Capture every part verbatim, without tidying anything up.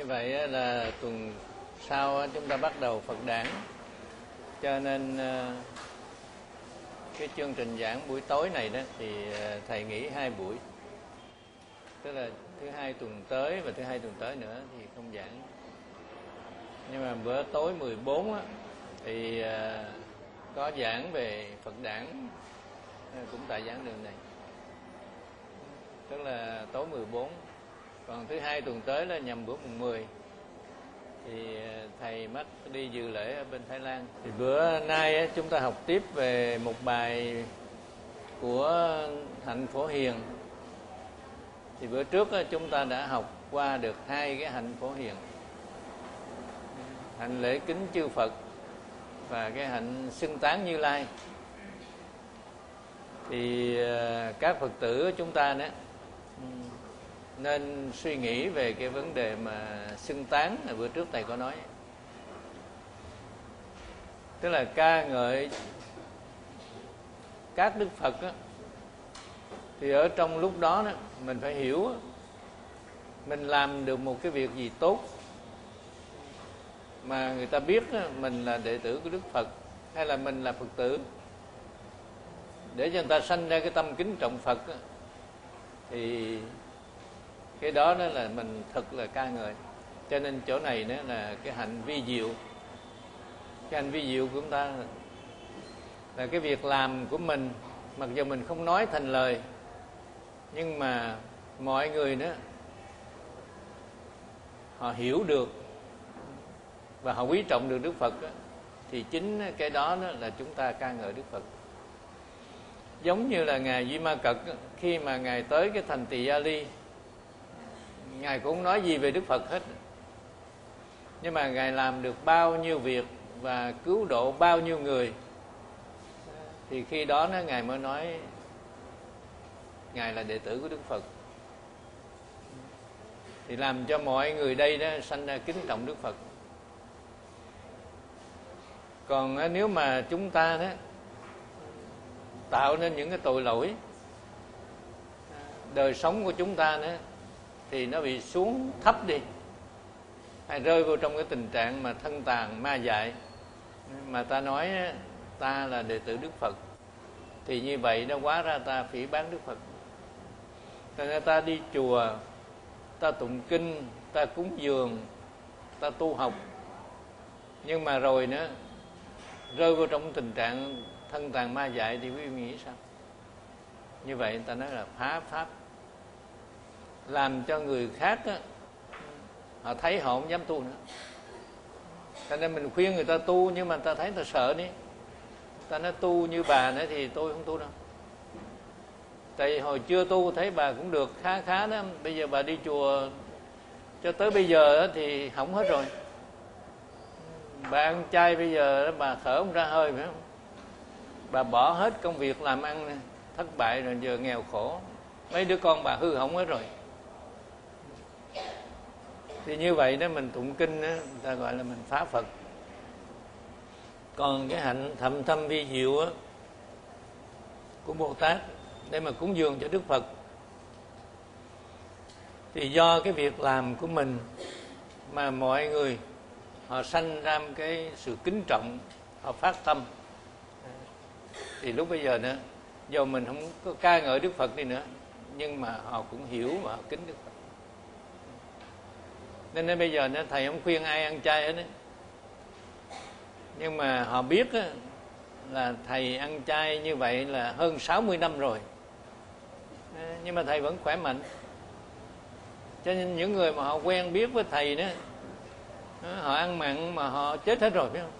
Như vậy là tuần sau chúng ta bắt đầu Phật đản, cho nên cái chương trình giảng buổi tối này đó thì thầy nghỉ hai buổi, tức là thứ hai tuần tới và thứ hai tuần tới nữa thì không giảng. Nhưng mà bữa tối mười bốn á, thì có giảng về Phật đản cũng tại giảng đường này, tức là tối mười bốn. Còn thứ hai tuần tới là nhằm bữa mùng mười thì thầy mất đi dự lễ ở bên Thái Lan. Thì bữa nay chúng ta học tiếp về một bài của Hạnh Phổ Hiền. Thì bữa trước chúng ta đã học qua được hai cái hạnh Phổ Hiền: hạnh lễ kính chư Phật và cái hạnh xưng tán Như Lai. Thì các Phật tử chúng ta đó nên suy nghĩ về cái vấn đề mà xưng tán là bữa trước thầy có nói, tức là ca ngợi các Đức Phật đó. Thì ở trong lúc đó, đó mình phải hiểu mình làm được một cái việc gì tốt mà người ta biết đó, mình là đệ tử của Đức Phật hay là mình là Phật tử, để cho người ta sanh ra cái tâm kính trọng Phật đó, thì cái đó đó là mình thật là ca ngợi. Cho nên chỗ này đó là cái hạnh vi diệu. Cái hạnh vi diệu của chúng ta là cái việc làm của mình, mặc dù mình không nói thành lời, nhưng mà mọi người đó họ hiểu được và họ quý trọng được Đức Phật đó, thì chính cái đó, đó là chúng ta ca ngợi Đức Phật. Giống như là ngài Duy Ma Cật, khi mà ngài tới cái thành Tỳ Gia Ly, ngài cũng không nói gì về Đức Phật hết, nhưng mà ngài làm được bao nhiêu việc và cứu độ bao nhiêu người, thì khi đó nó ngài mới nói ngài là đệ tử của Đức Phật, thì làm cho mọi người đây đó sanh ra kính trọng Đức Phật. Còn nếu mà chúng ta đó tạo nên những cái tội lỗi, đời sống của chúng ta đó thì nó bị xuống thấp đi, hay rơi vào trong cái tình trạng mà thân tàn ma dại, mà ta nói ta là đệ tử Đức Phật, thì như vậy nó hóa ra ta phỉ báng Đức Phật. Cho nên ta đi chùa, ta tụng kinh, ta cúng dường, ta tu học, nhưng mà rồi nữa rơi vào trong tình trạng thân tàn ma dại thì quý vị nghĩ sao? Như vậy người ta nói là phá pháp, làm cho người khác á, họ thấy họ không dám tu nữa. Cho nên mình khuyên người ta tu, nhưng mà người ta thấy người ta sợ đi. Ta nói tu như bà nữa thì tôi không tu đâu. Tại hồi chưa tu thấy bà cũng được khá khá đó, bây giờ bà đi chùa cho tới bây giờ thì hỏng hết rồi. Bà ăn chay bây giờ bà thở không ra hơi, phải không? Bà bỏ hết công việc làm ăn, thất bại rồi, giờ nghèo khổ, mấy đứa con bà hư hỏng hết rồi. Thì như vậy đó, mình tụng kinh đó, người ta gọi là mình phá Phật. Còn cái hạnh thậm thâm vi diệu á, của Bồ Tát để mà cúng dường cho Đức Phật, thì do cái việc làm của mình mà mọi người họ sanh ra cái sự kính trọng, họ phát tâm, thì lúc bây giờ nữa, dù mình không có ca ngợi Đức Phật đi nữa, nhưng mà họ cũng hiểu và họ kính Đức Phật. Nên đến bây giờ nữa, thầy không khuyên ai ăn chay hết đấy, nhưng mà họ biết á, là thầy ăn chay như vậy là hơn sáu mươi năm rồi, nhưng mà thầy vẫn khỏe mạnh. Cho nên những người mà họ quen biết với thầy đó, họ ăn mặn mà họ chết hết rồi, biết không?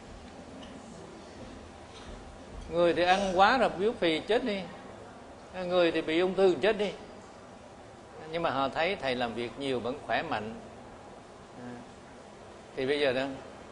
Người thì ăn quá rồi béo phì chết đi, người thì bị ung thư chết đi, nhưng mà họ thấy thầy làm việc nhiều vẫn khỏe mạnh, thì bây giờ đó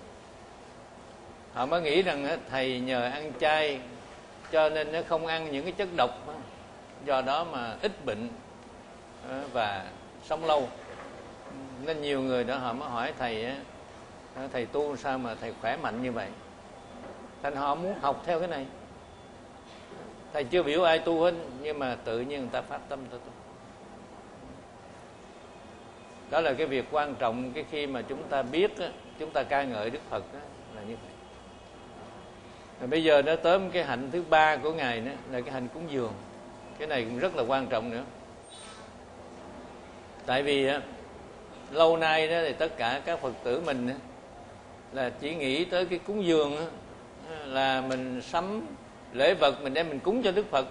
họ mới nghĩ rằng thầy nhờ ăn chay cho nên nó không ăn những cái chất độc, do đó mà ít bệnh và sống lâu. Nên nhiều người đó họ mới hỏi thầy, thầy tu sao mà thầy khỏe mạnh như vậy. Thành họ muốn học theo cái này. Thầy chưa biểu ai tu hết, nhưng mà tự nhiên người ta phát tâm tu. Đó là cái việc quan trọng cái khi mà chúng ta biết á, chúng ta ca ngợi Đức Phật á, là như vậy. Rồi bây giờ nó tới cái hạnh thứ ba của Ngài đó là cái hạnh cúng dường. Cái này cũng rất là quan trọng nữa. Tại vì á, lâu nay đó thì tất cả các Phật tử mình á, là chỉ nghĩ tới cái cúng dường á, là mình sắm lễ vật mình đem mình cúng cho Đức Phật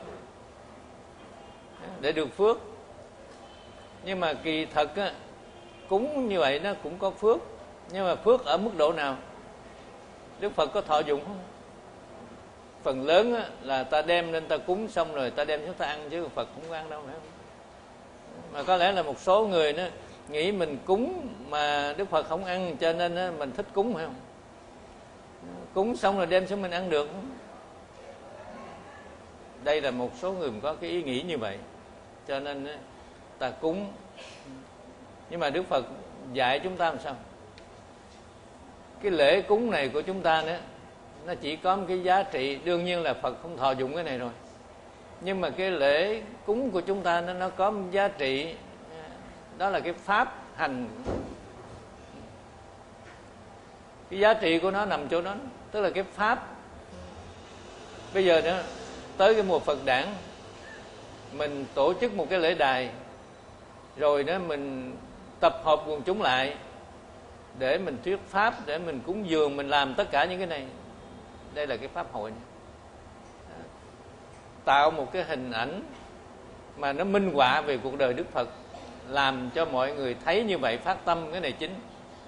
để được phước. Nhưng mà kỳ thật á, cúng như vậy nó cũng có phước, nhưng mà phước ở mức độ nào? Đức Phật có thọ dụng không? Phần lớn á, là ta đem lên ta cúng xong rồi ta đem chúng ta ăn, chứ Phật cũng không ăn đâu, phải không? Mà có lẽ là một số người nó nghĩ mình cúng mà Đức Phật không ăn, cho nên á, mình thích cúng, phải không? Cúng xong rồi đem xuống mình ăn được. Đây là một số người có cái ý nghĩ như vậy, cho nên á, ta cúng. Nhưng mà Đức Phật dạy chúng ta làm sao? Cái lễ cúng này của chúng ta nữa, nó chỉ có một cái giá trị, đương nhiên là Phật không thọ dụng cái này rồi, nhưng mà cái lễ cúng của chúng ta nó, nó có một giá trị, đó là cái pháp hành. Cái giá trị của nó nằm chỗ đó, tức là cái pháp. Bây giờ nữa, tới cái mùa Phật đản, mình tổ chức một cái lễ đài, rồi đó mình tập hợp quần chúng lại để mình thuyết pháp, để mình cúng dường, mình làm tất cả những cái này. Đây là cái pháp hội này. Tạo một cái hình ảnh mà nó minh họa về cuộc đời Đức Phật, làm cho mọi người thấy như vậy, phát tâm cái này chính.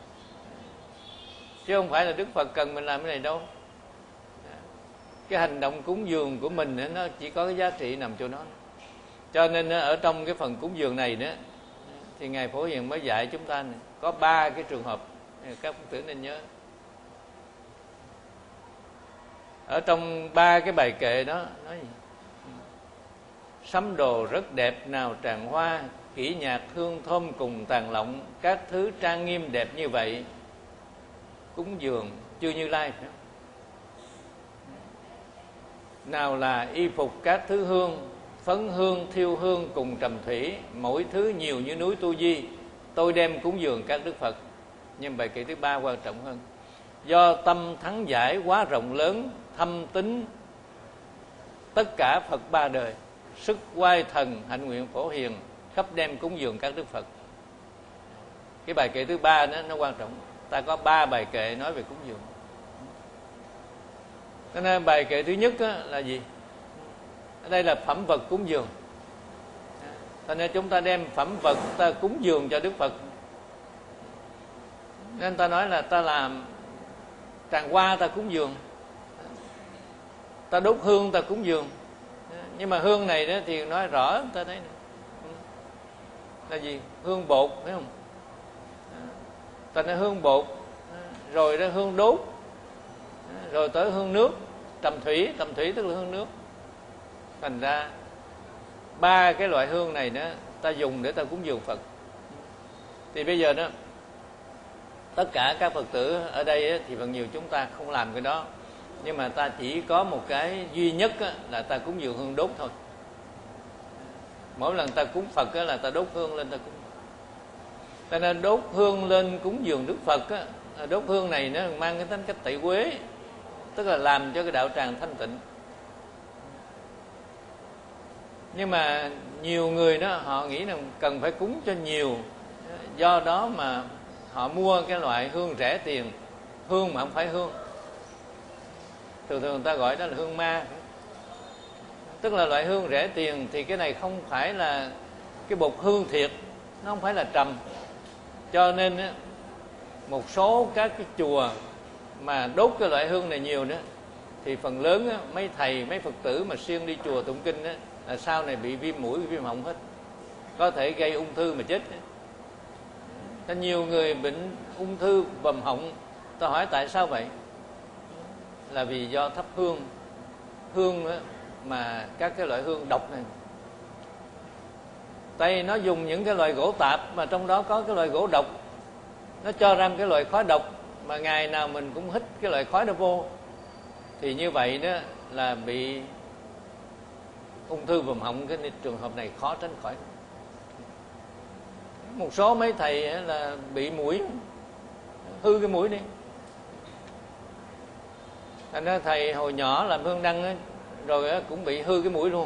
Chứ không phải là Đức Phật cần mình làm cái này đâu. Cái hành động cúng dường của mình nó chỉ có cái giá trị nằm chỗ đó. Cho nên ở trong cái phần cúng dường này nữa, thì Ngài Phổ Hiền mới dạy chúng ta này, có ba cái trường hợp các Phật tử nên nhớ. Ở trong ba cái bài kệ đó nói gì? Sắm đồ rất đẹp nào tràng hoa, kỹ nhạc hương thơm cùng tàn lộng, các thứ trang nghiêm đẹp như vậy, cúng dường chư Như Lai, phải không? Nào là y phục các thứ hương, phấn hương, thiêu hương cùng trầm thủy, mỗi thứ nhiều như núi Tu Di, tôi đem cúng dường các Đức Phật. Nhưng bài kệ thứ ba quan trọng hơn. Do tâm thắng giải quá rộng lớn, thâm tín tất cả Phật ba đời, sức oai thần hạnh nguyện Phổ Hiền, khắp đem cúng dường các Đức Phật. Cái bài kệ thứ ba đó nó quan trọng. Ta có ba bài kệ nói về cúng dường. Cho nên bài kệ thứ nhất là gì? Ở đây là phẩm vật cúng dường. Cho nên chúng ta đem phẩm vật ta cúng dường cho Đức Phật. Nên ta nói là ta làm tràng hoa ta cúng dường, ta đốt hương ta cúng dường. Nhưng mà hương này đó thì nói rõ ta thấy này. Là gì? Hương bột, phải không? Ta nói hương bột, rồi đó hương đốt, rồi tới hương nước, trầm thủy, trầm thủy tức là hương nước. Thành ra ba cái loại hương này đó ta dùng để ta cúng dường Phật. Thì bây giờ đó tất cả các Phật tử ở đây thì phần nhiều chúng ta không làm cái đó, nhưng mà ta chỉ có một cái duy nhất là ta cúng dường hương đốt thôi. Mỗi lần ta cúng Phật là ta đốt hương lên ta cúng. Cho nên đốt hương lên cúng dường Đức Phật á, đốt hương này nó mang cái tính cách tẩy uế, tức là làm cho cái đạo tràng thanh tịnh. Nhưng mà nhiều người đó họ nghĩ rằng cần phải cúng cho nhiều, do đó mà họ mua cái loại hương rẻ tiền, hương mà không phải hương. Thường thường người ta gọi đó là hương ma, tức là loại hương rẻ tiền. Thì cái này không phải là cái bột hương thiệt, nó không phải là trầm. Cho nên á, một số các cái chùa mà đốt cái loại hương này nhiều nữa, thì phần lớn á, mấy thầy, mấy Phật tử mà siêng đi chùa tụng kinh á, là sau này bị viêm mũi, viêm họng hết, có thể gây ung thư mà chết. Nên nhiều người bệnh ung thư bầm họng. Tôi hỏi tại sao vậy? Là vì do thắp hương. Hương á, mà các cái loại hương độc này, Tây nó dùng những cái loại gỗ tạp mà trong đó có cái loại gỗ độc, nó cho ra một cái loại khói độc, mà ngày nào mình cũng hít cái loại khói đó vô, thì như vậy đó là bị ung thư vùng họng. Cái trường hợp này khó tránh khỏi. Một số mấy thầy là bị mũi, hư cái mũi đi. Thành ra thầy hồi nhỏ làm hương đăng ấy, rồi cũng bị hư cái mũi luôn.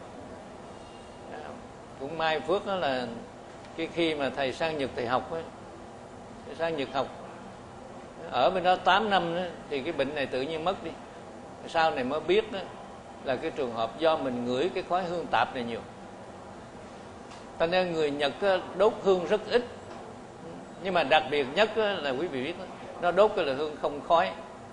Cũng may phước đó là cái khi mà thầy sang Nhật thầy học ấy, sang Nhật học ở bên đó tám năm đó, thì cái bệnh này tự nhiên mất đi. Sau này mới biết đó, là cái trường hợp do mình ngửi cái khói hương tạp này nhiều. Cho nên người Nhật đốt hương rất ít. Nhưng mà đặc biệt nhất là quý vị biết đó, nó đốt cái là hương không khói.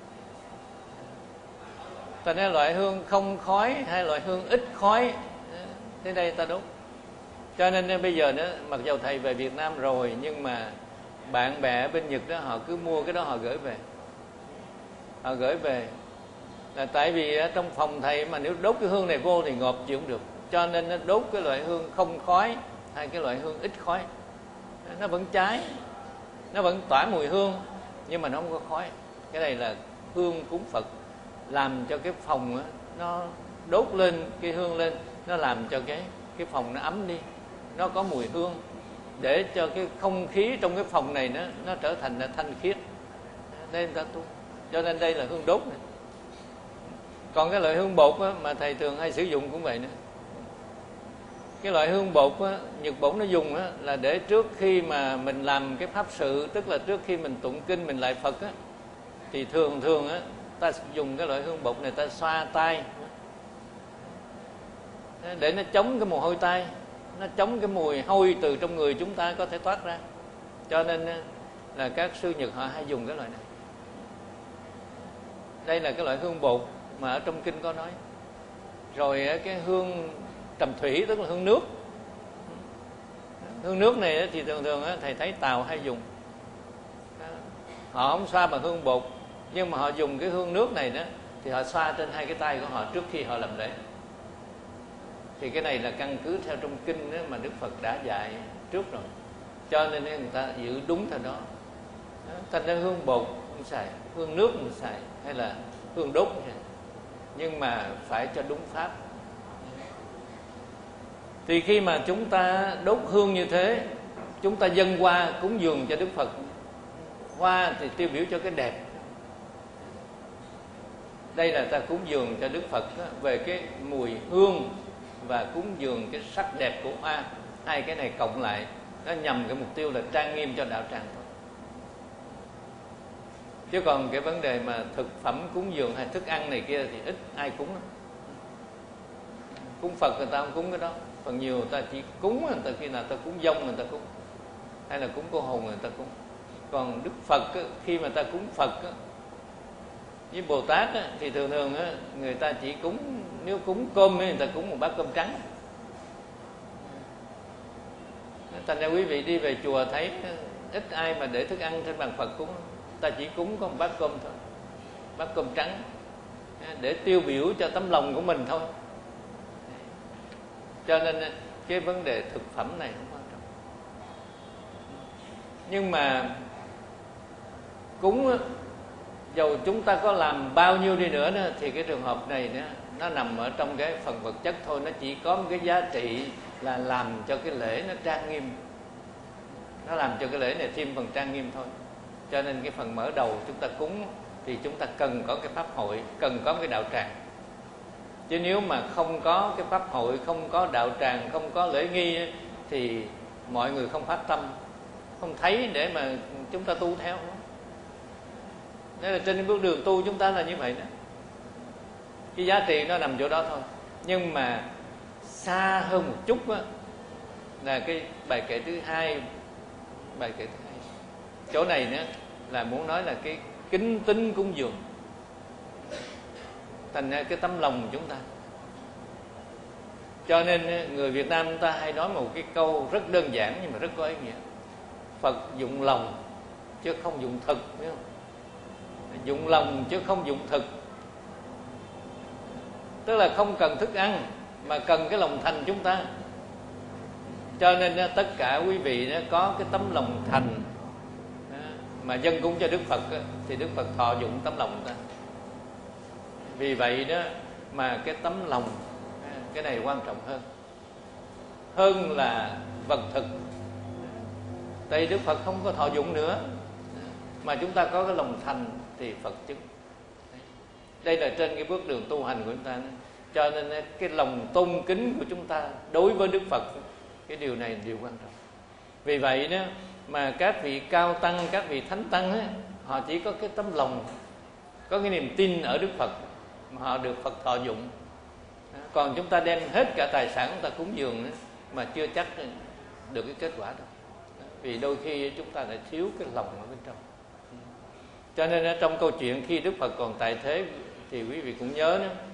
Cho nên loại hương không khói hay loại hương ít khói đến đây ta đốt. Cho nên bây giờ đó, mặc dù thầy về Việt Nam rồi, nhưng mà bạn bè bên Nhật đó họ cứ mua cái đó họ gửi về. Họ gửi về là tại vì trong phòng thầy mà nếu đốt cái hương này vô thì ngộp chịu không được. Cho nên nó đốt cái loại hương không khói hay cái loại hương ít khói. Nó vẫn cháy, nó vẫn tỏa mùi hương, nhưng mà nó không có khói. Cái này là hương cúng Phật, làm cho cái phòng đó, nó đốt lên cái hương lên, nó làm cho cái cái phòng nó ấm đi, nó có mùi hương, để cho cái không khí trong cái phòng này nó nó trở thành là thanh khiết. Nên ta tu. Cho nên đây là hương đốt này. Còn cái loại hương bột á, mà thầy thường hay sử dụng cũng vậy nữa. Cái loại hương bột á, Nhật Bổn nó dùng á, là để trước khi mà mình làm cái pháp sự, tức là trước khi mình tụng kinh mình lại Phật á, thì thường thường á, ta dùng cái loại hương bột này ta xoa tay để nó chống cái mồ hôi tay, nó chống cái mùi hôi từ trong người chúng ta có thể toát ra. Cho nên là các sư Nhật họ hay dùng cái loại này. Đây là cái loại hương bột mà ở trong kinh có nói. Rồi cái hương trầm thủy, tức là hương nước. Hương nước này thì thường thường thầy thấy Tàu hay dùng. Họ không xoa bằng hương bột, nhưng mà họ dùng cái hương nước này đó, thì họ xoa trên hai cái tay của họ trước khi họ làm lễ. Thì cái này là căn cứ theo trong kinh đó mà Đức Phật đã dạy trước rồi. Cho nên người ta giữ đúng theo đó. Thành ra hương bột mình xài, hương nước mình xài, hay là hương đốt mình xài. Nhưng mà phải cho đúng pháp. Thì khi mà chúng ta đốt hương như thế, chúng ta dâng hoa cúng dường cho Đức Phật. Hoa thì tiêu biểu cho cái đẹp. Đây là ta cúng dường cho Đức Phật về cái mùi hương và cúng dường cái sắc đẹp của hoa. Hai cái này cộng lại nó nhằm cái mục tiêu là trang nghiêm cho đạo tràng thôi. Chứ còn cái vấn đề mà thực phẩm cúng dường hay thức ăn này kia thì ít ai cúng lắm. Cúng Phật người ta không cúng cái đó. Phần nhiều người ta chỉ cúng, người ta khi nào ta cúng dông người ta cúng, hay là cúng cô hồn người ta cúng. Còn Đức Phật khi mà ta cúng Phật với Bồ Tát thì thường thường người ta chỉ cúng, nếu cúng cơm người ta cúng một bát cơm trắng. Thành ra quý vị đi về chùa thấy ít ai mà để thức ăn trên bàn Phật cúng. Ta chỉ cúng có một bát cơm thôi, bát cơm trắng, để tiêu biểu cho tấm lòng của mình thôi. Cho nên cái vấn đề thực phẩm này không quan trọng. Nhưng mà cúng, dầu chúng ta có làm bao nhiêu đi nữa, nữa thì cái trường hợp này nữa, nó nằm ở trong cái phần vật chất thôi. Nó chỉ có một cái giá trị là làm cho cái lễ nó trang nghiêm. Nó làm cho cái lễ này thêm phần trang nghiêm thôi. Cho nên cái phần mở đầu chúng ta cúng thì chúng ta cần có cái pháp hội, cần có cái đạo tràng. Chứ nếu mà không có cái pháp hội, không có đạo tràng, không có lễ nghi thì mọi người không phát tâm, không thấy để mà chúng ta tu theo. Nên là trên bước đường tu chúng ta là như vậy đó. Cái giá trị nó nằm chỗ đó thôi. Nhưng mà xa hơn một chút á, là cái bài kệ thứ hai. Bài kệ thứ hai chỗ này nữa là muốn nói là cái kính tín cúng dường. Thành ra cái tấm lòng của chúng ta. Cho nên người Việt Nam chúng ta hay nói một cái câu rất đơn giản nhưng mà rất có ý nghĩa. Phật dụng lòng chứ không dụng thực, biết không? Dụng lòng chứ không dụng thực. Tức là không cần thức ăn mà cần cái lòng thành chúng ta. Cho nên tất cả quý vị có cái tấm lòng thành mà dâng cúng cho Đức Phật thì Đức Phật thọ dụng tấm lòng ta. Vì vậy đó mà cái tấm lòng, cái này quan trọng hơn hơn là vật thực. tại Đức Phật không có thọ dụng nữa, mà chúng ta có cái lòng thành thì Phật chứng. Đây là trên cái bước đường tu hành của chúng ta. Cho nên cái lòng tôn kính của chúng ta đối với Đức Phật, cái điều này là điều quan trọng. Vì vậy đó mà các vị cao tăng, các vị thánh tăng ấy, họ chỉ có cái tấm lòng, có cái niềm tin ở Đức Phật mà họ được Phật thọ dụng. Còn chúng ta đem hết cả tài sản chúng ta cúng dường ấy, mà chưa chắc được cái kết quả đâu. Vì đôi khi chúng ta lại thiếu cái lòng ở bên trong. Cho nên trong câu chuyện khi Đức Phật còn tại thế thì quý vị cũng nhớ nữa,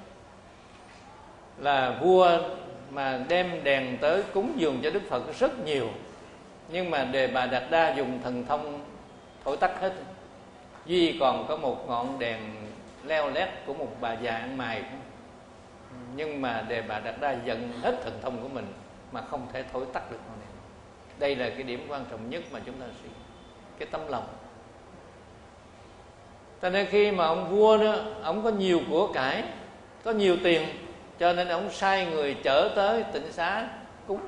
là vua mà đem đèn tới cúng dường cho Đức Phật rất nhiều, nhưng mà Đề Bà Đạt Đa dùng thần thông thổi tắt hết, duy còn có một ngọn đèn leo lét của một bà già ăn mày. Nhưng mà Đề Bà Đạt Đa dần hết thần thông của mình mà không thể thổi tắt được ngọn đèn. Đây là cái điểm quan trọng nhất mà chúng ta suy, cái tấm lòng. Cho nên khi mà ông vua đó, ông có nhiều của cải, có nhiều tiền, cho nên ông sai người chở tới tịnh xá cúng.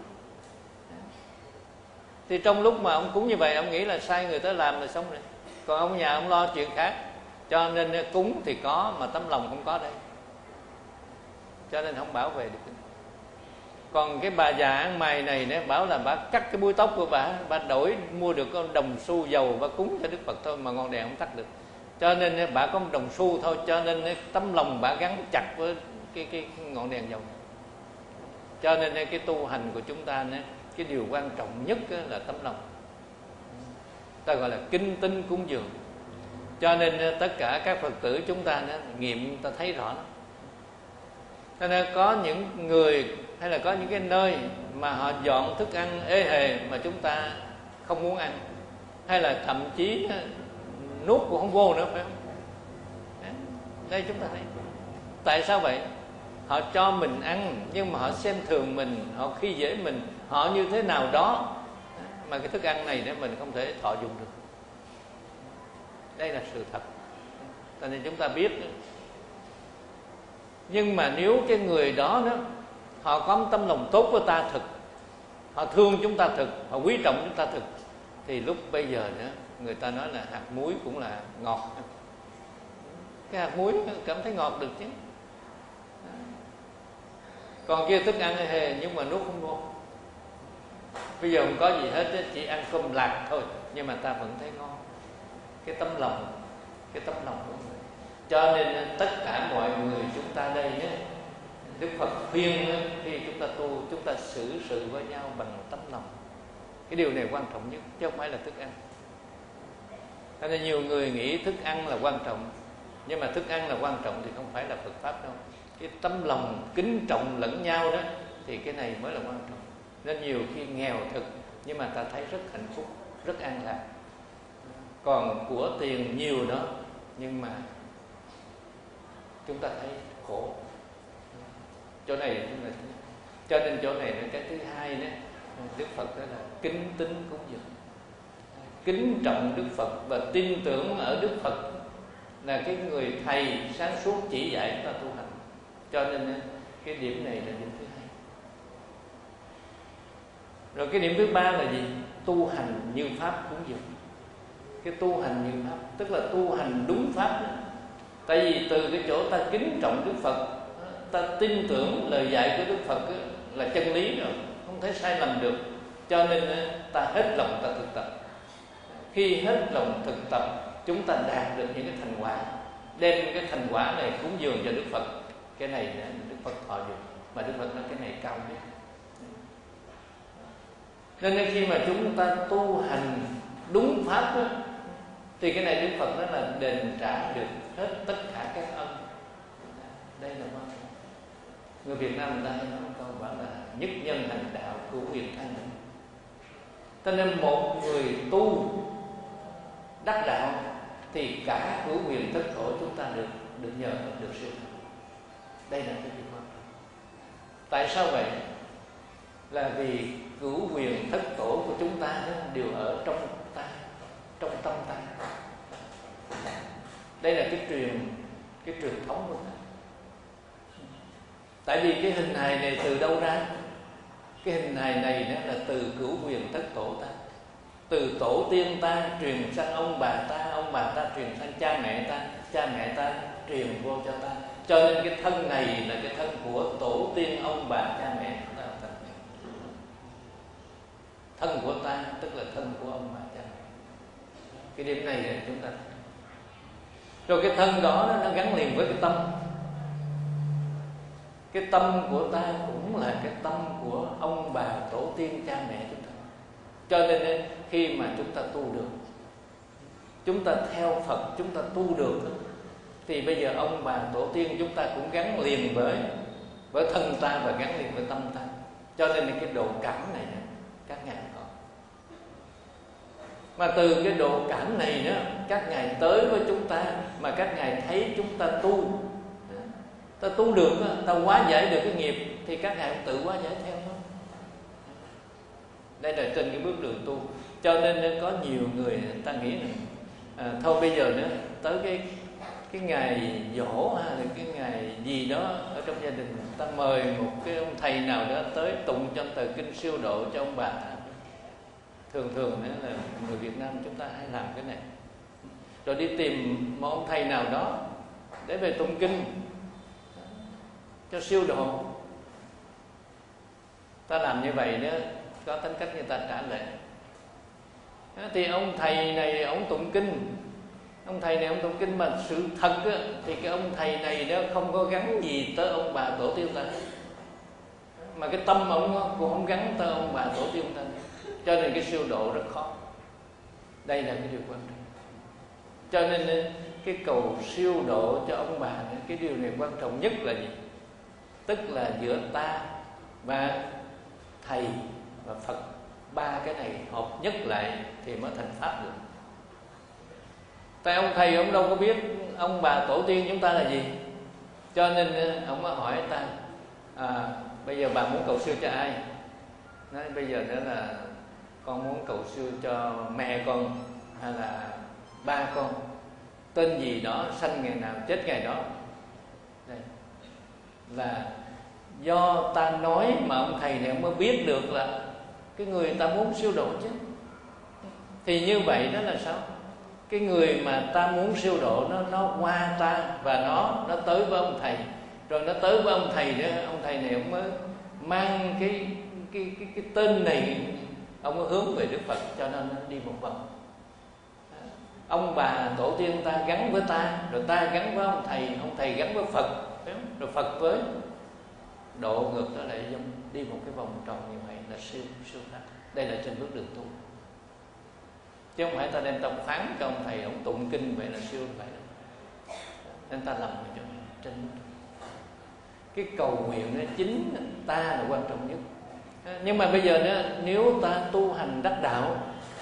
Thì trong lúc mà ông cúng như vậy, ông nghĩ là sai người tới làm là xong rồi. Còn ông nhà ông lo chuyện khác, cho nên cúng thì có mà tấm lòng không có đây, cho nên không bảo vệ được. Còn cái bà già ăn mày này nữa, bảo là bà cắt cái búi tóc của bà, bà đổi mua được con đồng xu dầu và cúng cho Đức Phật thôi, mà ngọn đèn không tắt được. Cho nên bà có một đồng xu thôi, cho nên tấm lòng bà gắn chặt với cái, cái, cái ngọn đèn dầu. Cho nên cái tu hành của chúng ta, cái điều quan trọng nhất là tấm lòng, ta gọi là kinh tinh cúng dường. Cho nên tất cả các Phật tử chúng ta nghiệm, ta thấy rõ lắm. Cho nên có những người hay là có những cái nơi mà họ dọn thức ăn ê hề mà chúng ta không muốn ăn, hay là thậm chí nuốt cũng không vô nữa, phải không? Đây chúng ta thấy. Tại sao vậy? Họ cho mình ăn, nhưng mà họ xem thường mình, họ khi dễ mình, họ như thế nào đó mà cái thức ăn này để mình không thể thọ dụng được. Đây là sự thật. Cho nên chúng ta biết. Nhưng mà nếu cái người đó đó, họ có tâm lòng tốt với ta thực, họ thương chúng ta thực, họ quý trọng chúng ta thực, thì lúc bây giờ nữa người ta nói là hạt muối cũng là ngọt. Cái hạt muối cảm thấy ngọt được chứ. Còn kia thức ăn hề nhưng mà nuốt không vô. Bây giờ không có gì hết, chỉ ăn cơm lạc thôi, nhưng mà ta vẫn thấy ngon. Cái tấm lòng, cái tấm lòng của người. Cho nên tất cả mọi người chúng ta đây, Đức Phật khuyên khi chúng ta tu, chúng ta xử sự với nhau bằng tấm lòng. Cái điều này quan trọng nhất, chứ không phải là thức ăn. Cho nên nhiều người nghĩ thức ăn là quan trọng, nhưng mà thức ăn là quan trọng thì không phải là Phật Pháp đâu. Cái tấm lòng kính trọng lẫn nhau đó, thì cái này mới là quan trọng. Nên nhiều khi nghèo thực, nhưng mà ta thấy rất hạnh phúc, rất an lạc. Còn của tiền nhiều đó, nhưng mà chúng ta thấy khổ. Chỗ này, cho nên chỗ này là cái thứ hai đó, Đức Phật đó là kính tín cúng dường, kính trọng Đức Phật và tin tưởng ở Đức Phật là cái người thầy sáng suốt chỉ dạy chúng ta tu hành. Cho nên cái điểm này là điểm thứ hai. Rồi cái điểm thứ ba là gì? Tu hành như pháp cúng dường. Cái tu hành như pháp tức là tu hành đúng pháp đó. Tại vì từ cái chỗ ta kính trọng Đức Phật, ta tin tưởng lời dạy của Đức Phật là chân lý rồi, không thể sai lầm được. Cho nên ta hết lòng ta thực tập. Khi hết lòng thực tập, chúng ta đạt được những cái thành quả, đem cái thành quả này cúng dường cho Đức Phật. Cái này là Đức Phật thọ dụng, mà Đức Phật nói cái này cao nhất. Nên khi mà chúng ta tu hành đúng pháp đó, thì cái này Đức Phật nói là đền trả được hết tất cả các ân. Đây là quan trọng. Người Việt Nam người ta hay nói câu bảo là nhất nhân hành đạo cửu huyền thanh. Cho nên một người tu đắc đạo thì cả cửu huyền thất tổ chúng ta được được nhờ được siêu thoát. Đây là cái điều quan trọng. Tại sao vậy? Là vì cửu huyền thất tổ của chúng ta đều ở trong ta, trong tâm ta. Đây là cái truyền cái truyền thống của ta. Tại vì cái hình hài này từ đâu ra? Cái hình hài này đó là từ cửu huyền thất tổ ta. từ tổ tiên ta truyền sang ông bà ta, ông bà ta truyền sang cha mẹ ta, cha mẹ ta truyền vô cho ta. Cho nên cái thân này là cái thân của tổ tiên ông bà cha mẹ chúng ta. Thân của ta tức là thân của ông bà cha mẹ. Cái điểm này là chúng ta rồi cái thân đó nó gắn liền với cái tâm. Cái tâm của ta cũng là cái tâm của ông bà tổ tiên cha mẹ chúng ta. Cho nên khi mà chúng ta tu được, chúng ta theo Phật, chúng ta tu được, thì bây giờ ông bà tổ tiên chúng ta cũng gắn liền với với thân ta và gắn liền với tâm ta. Cho nên cái độ cảm này các ngài có. Mà từ cái độ cảm này đó, các ngài tới với chúng ta, mà các ngài thấy chúng ta tu, ta tu được, ta hóa giải được cái nghiệp, thì các ngài cũng tự hóa giải theo thôi. Đây là trên cái bước đường tu. Cho nên có nhiều người ta nghĩ là à, thôi bây giờ nữa tới cái cái ngày giỗ hay là cái ngày gì đó ở trong gia đình, ta mời một cái ông thầy nào đó tới tụng cho tờ kinh siêu độ cho ông bà. Thường thường nữa là người Việt Nam chúng ta hay làm cái này, rồi đi tìm một ông thầy nào đó để về tụng kinh cho siêu độ. Ta làm như vậy đó có tính cách người ta trả lệ. Thì ông thầy này ông tụng kinh, ông thầy này ông tụng kinh, mà sự thật á, thì cái ông thầy này đó không có gắn gì tới ông bà tổ tiên ta, mà cái tâm ông cũng không gắn tới ông bà tổ tiên ta. Cho nên cái siêu độ rất khó. Đây là cái điều quan trọng. Cho nên cái cầu siêu độ cho ông bà, cái điều này quan trọng nhất là gì? Tức là giữa ta và thầy và Phật, ba cái này hợp nhất lại thì mới thành pháp được. Tại ông thầy ông đâu có biết ông bà tổ tiên chúng ta là gì, cho nên ông mới hỏi ta à, bây giờ bà muốn cầu siêu cho ai? Nói bây giờ nữa là con muốn cầu siêu cho mẹ con hay là ba con, tên gì đó, sanh ngày nào chết ngày đó. Đây là do ta nói mà ông thầy này ông mới biết được là cái người ta muốn siêu độ chứ. Thì như vậy đó là sao? Cái người mà ta muốn siêu độ nó nó qua ta và nó nó tới với ông thầy, rồi nó tới với ông thầy đó, ông thầy này ông mới mang cái cái cái cái tên này, ông mới hướng về Đức Phật, cho nên nó đi một vòng. Ông bà tổ tiên ta gắn với ta, rồi ta gắn với ông thầy, ông thầy gắn với Phật, rồi Phật với độ ngược trở lại, đi một cái vòng tròn như vậy là siêu siêu pháp. Đây là trên bước đường tu, chứ không phải ta đem tâm phán cho ông thầy ông tụng kinh vậy là siêu vậy đâu. Nên ta làm cho trên cái cầu nguyện nó chính ta là quan trọng nhất. Nhưng mà bây giờ nữa, nếu ta tu hành đắc đạo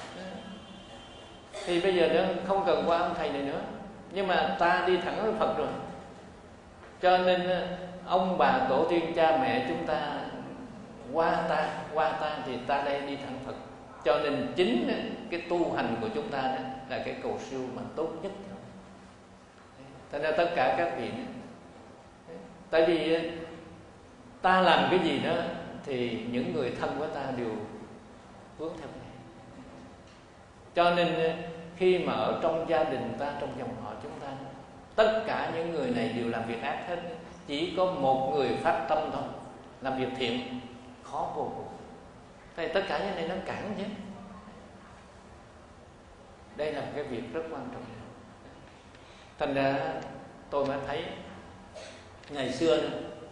thì bây giờ nữa không cần qua ông thầy này nữa, nhưng mà ta đi thẳng với Phật rồi. Cho nên ông bà tổ tiên cha mẹ chúng ta qua ta, qua ta thì ta đây đi thẳng Phật. Cho nên chính cái tu hành của chúng ta đó là cái cầu siêu mà tốt nhất. Thành ra tất cả các vị, tại vì ta làm cái gì đó thì những người thân với ta đều hướng theo này. Cho nên khi mà ở trong gia đình ta, trong dòng họ chúng ta, tất cả những người này đều làm việc ác hết. Chỉ có một người phát tâm thôi, làm việc thiện, khó vô cùng. Thì tất cả những này nó cản chứ. Đây là một cái việc rất quan trọng. Thành ra tôi mới thấy ngày xưa đó,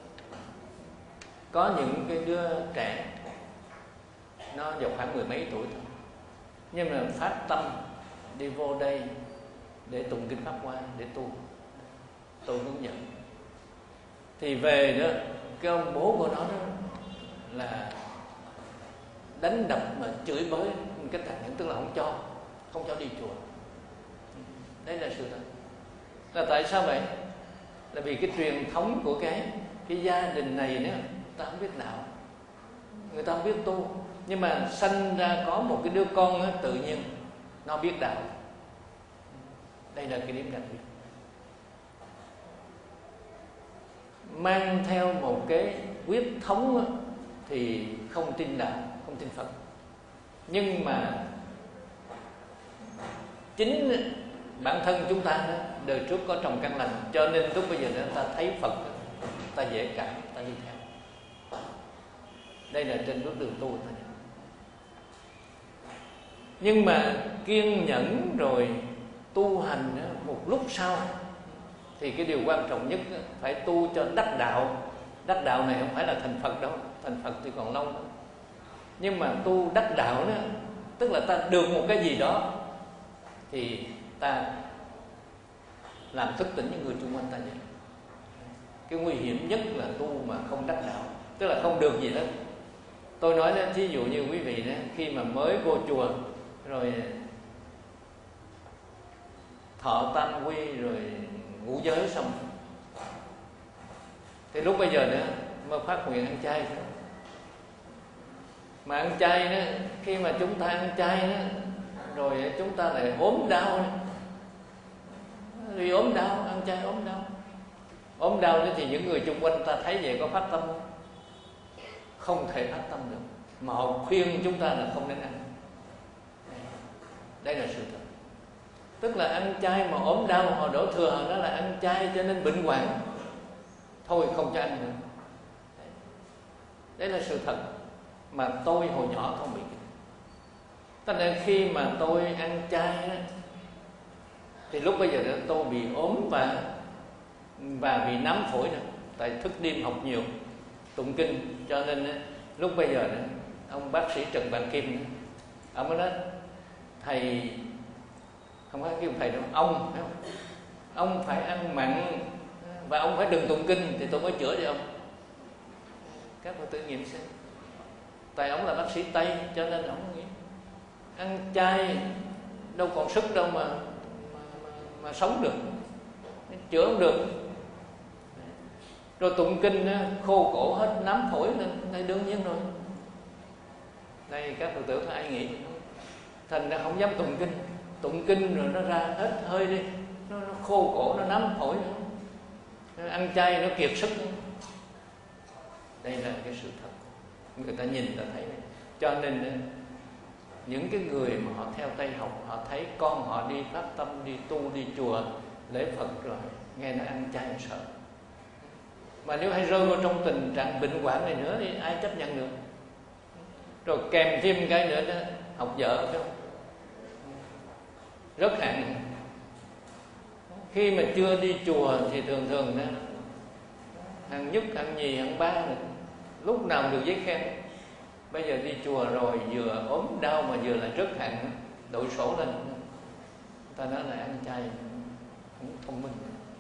có những cái đứa trẻ nó vào khoảng mười mấy tuổi thôi, nhưng mà phát tâm đi vô đây để tụng kinh Pháp Hoa, để tu, tôi hướng dẫn. Thì về đó, cái ông bố của nó đó là đánh đập mà chửi bới cái thằng những, tức là không cho không cho đi chùa. Đấy là sự thật. Là tại sao vậy? Là vì cái truyền thống của cái cái gia đình này nữa, ta không biết đạo, người ta không biết tu, nhưng mà sanh ra có một cái đứa con đó, tự nhiên nó biết đạo. Đây là cái điểm đặc biệt. Mang theo một cái huyết thống đó, thì không tin đạo, không tin Phật, nhưng mà chính bản thân chúng ta đó, đời trước có trồng căn lành, cho nên lúc bây giờ đó, ta thấy Phật đó, ta dễ cảm, ta đi theo. Đây là trên bước đường tu thôi. Nhưng mà kiên nhẫn rồi tu hành đó, một lúc sau thì cái điều quan trọng nhất đó, phải tu cho đắc đạo. Đắc đạo này không phải là thành Phật đâu, thành Phật thì còn lâu nữa. Nhưng mà tu đắc đạo đó, tức là ta được một cái gì đó thì ta làm thức tỉnh những người xung quanh ta vậy. Cái nguy hiểm nhất là tu mà không đắc đạo, tức là không được gì hết. Tôi nói đó, thí dụ như quý vị đó, khi mà mới vô chùa rồi thọ tam quy rồi ngũ giới xong, thì lúc bây giờ nữa mới phát nguyện ăn chay. Mà ăn chay đó, khi mà chúng ta ăn chay đó, rồi chúng ta lại ốm đau, vì ốm đau, ăn chay ốm đau. Ốm đau đó thì những người xung quanh ta thấy vậy có phát tâm không? Không thể phát tâm được, mà họ khuyên chúng ta là không nên ăn. Đây là sự thật. Tức là ăn chay mà ốm đau, họ đổ thừa họ nói là ăn chay cho nên bệnh hoạn, thôi không cho ăn nữa. Đấy là sự thật mà tôi hồi nhỏ không bị. Cho nên khi mà tôi ăn chay đó, thì lúc bây giờ đó tôi bị ốm và và bị nám phổi nữa, tại thức đêm học nhiều, tụng kinh, cho nên lúc bây giờ đó, ông bác sĩ Trần Bạn Kim đó, ông mới nói thầy, không phải kêu thầy đâu, ông phải không? Ông phải ăn mặn và ông phải đừng tụng kinh thì tôi mới chữa cho ông. Các Phật tử nghiệm xem, tại ông là bác sĩ Tây cho nên ông nghĩ ăn chay đâu còn sức đâu mà mà, mà, mà sống được, chữa không được. Rồi tụng kinh khô cổ hết, nám phổi lên, đây đương nhiên rồi. Đây các Phật tử có ai nghĩ thành ra không dám tụng kinh. Tụng kinh rồi nó ra hết hơi đi, nó, nó khô cổ, nó nám phổi nữa. Ăn chay nó kiệt sức nữa. Đây là cái sự thật, người ta nhìn ta thấy này. Cho nên những cái người mà họ theo Tây học, họ thấy con họ đi phát tâm, đi tu, đi chùa lễ Phật rồi nghe nó ăn chay sợ. Mà nếu hay rơi vào trong tình trạng bệnh hoạn này nữa thì ai chấp nhận được. Rồi kèm thêm cái nữa đó, học vợ phải không? Rất hạn. Khi mà chưa đi chùa thì thường thường đó, hàng nhất, hàng nhì, hàng ba này, lúc nào được giấy khen. Bây giờ đi chùa rồi vừa ốm đau mà vừa là rất hạn, đội sổ lên. Ta nói là ăn chay không thông minh.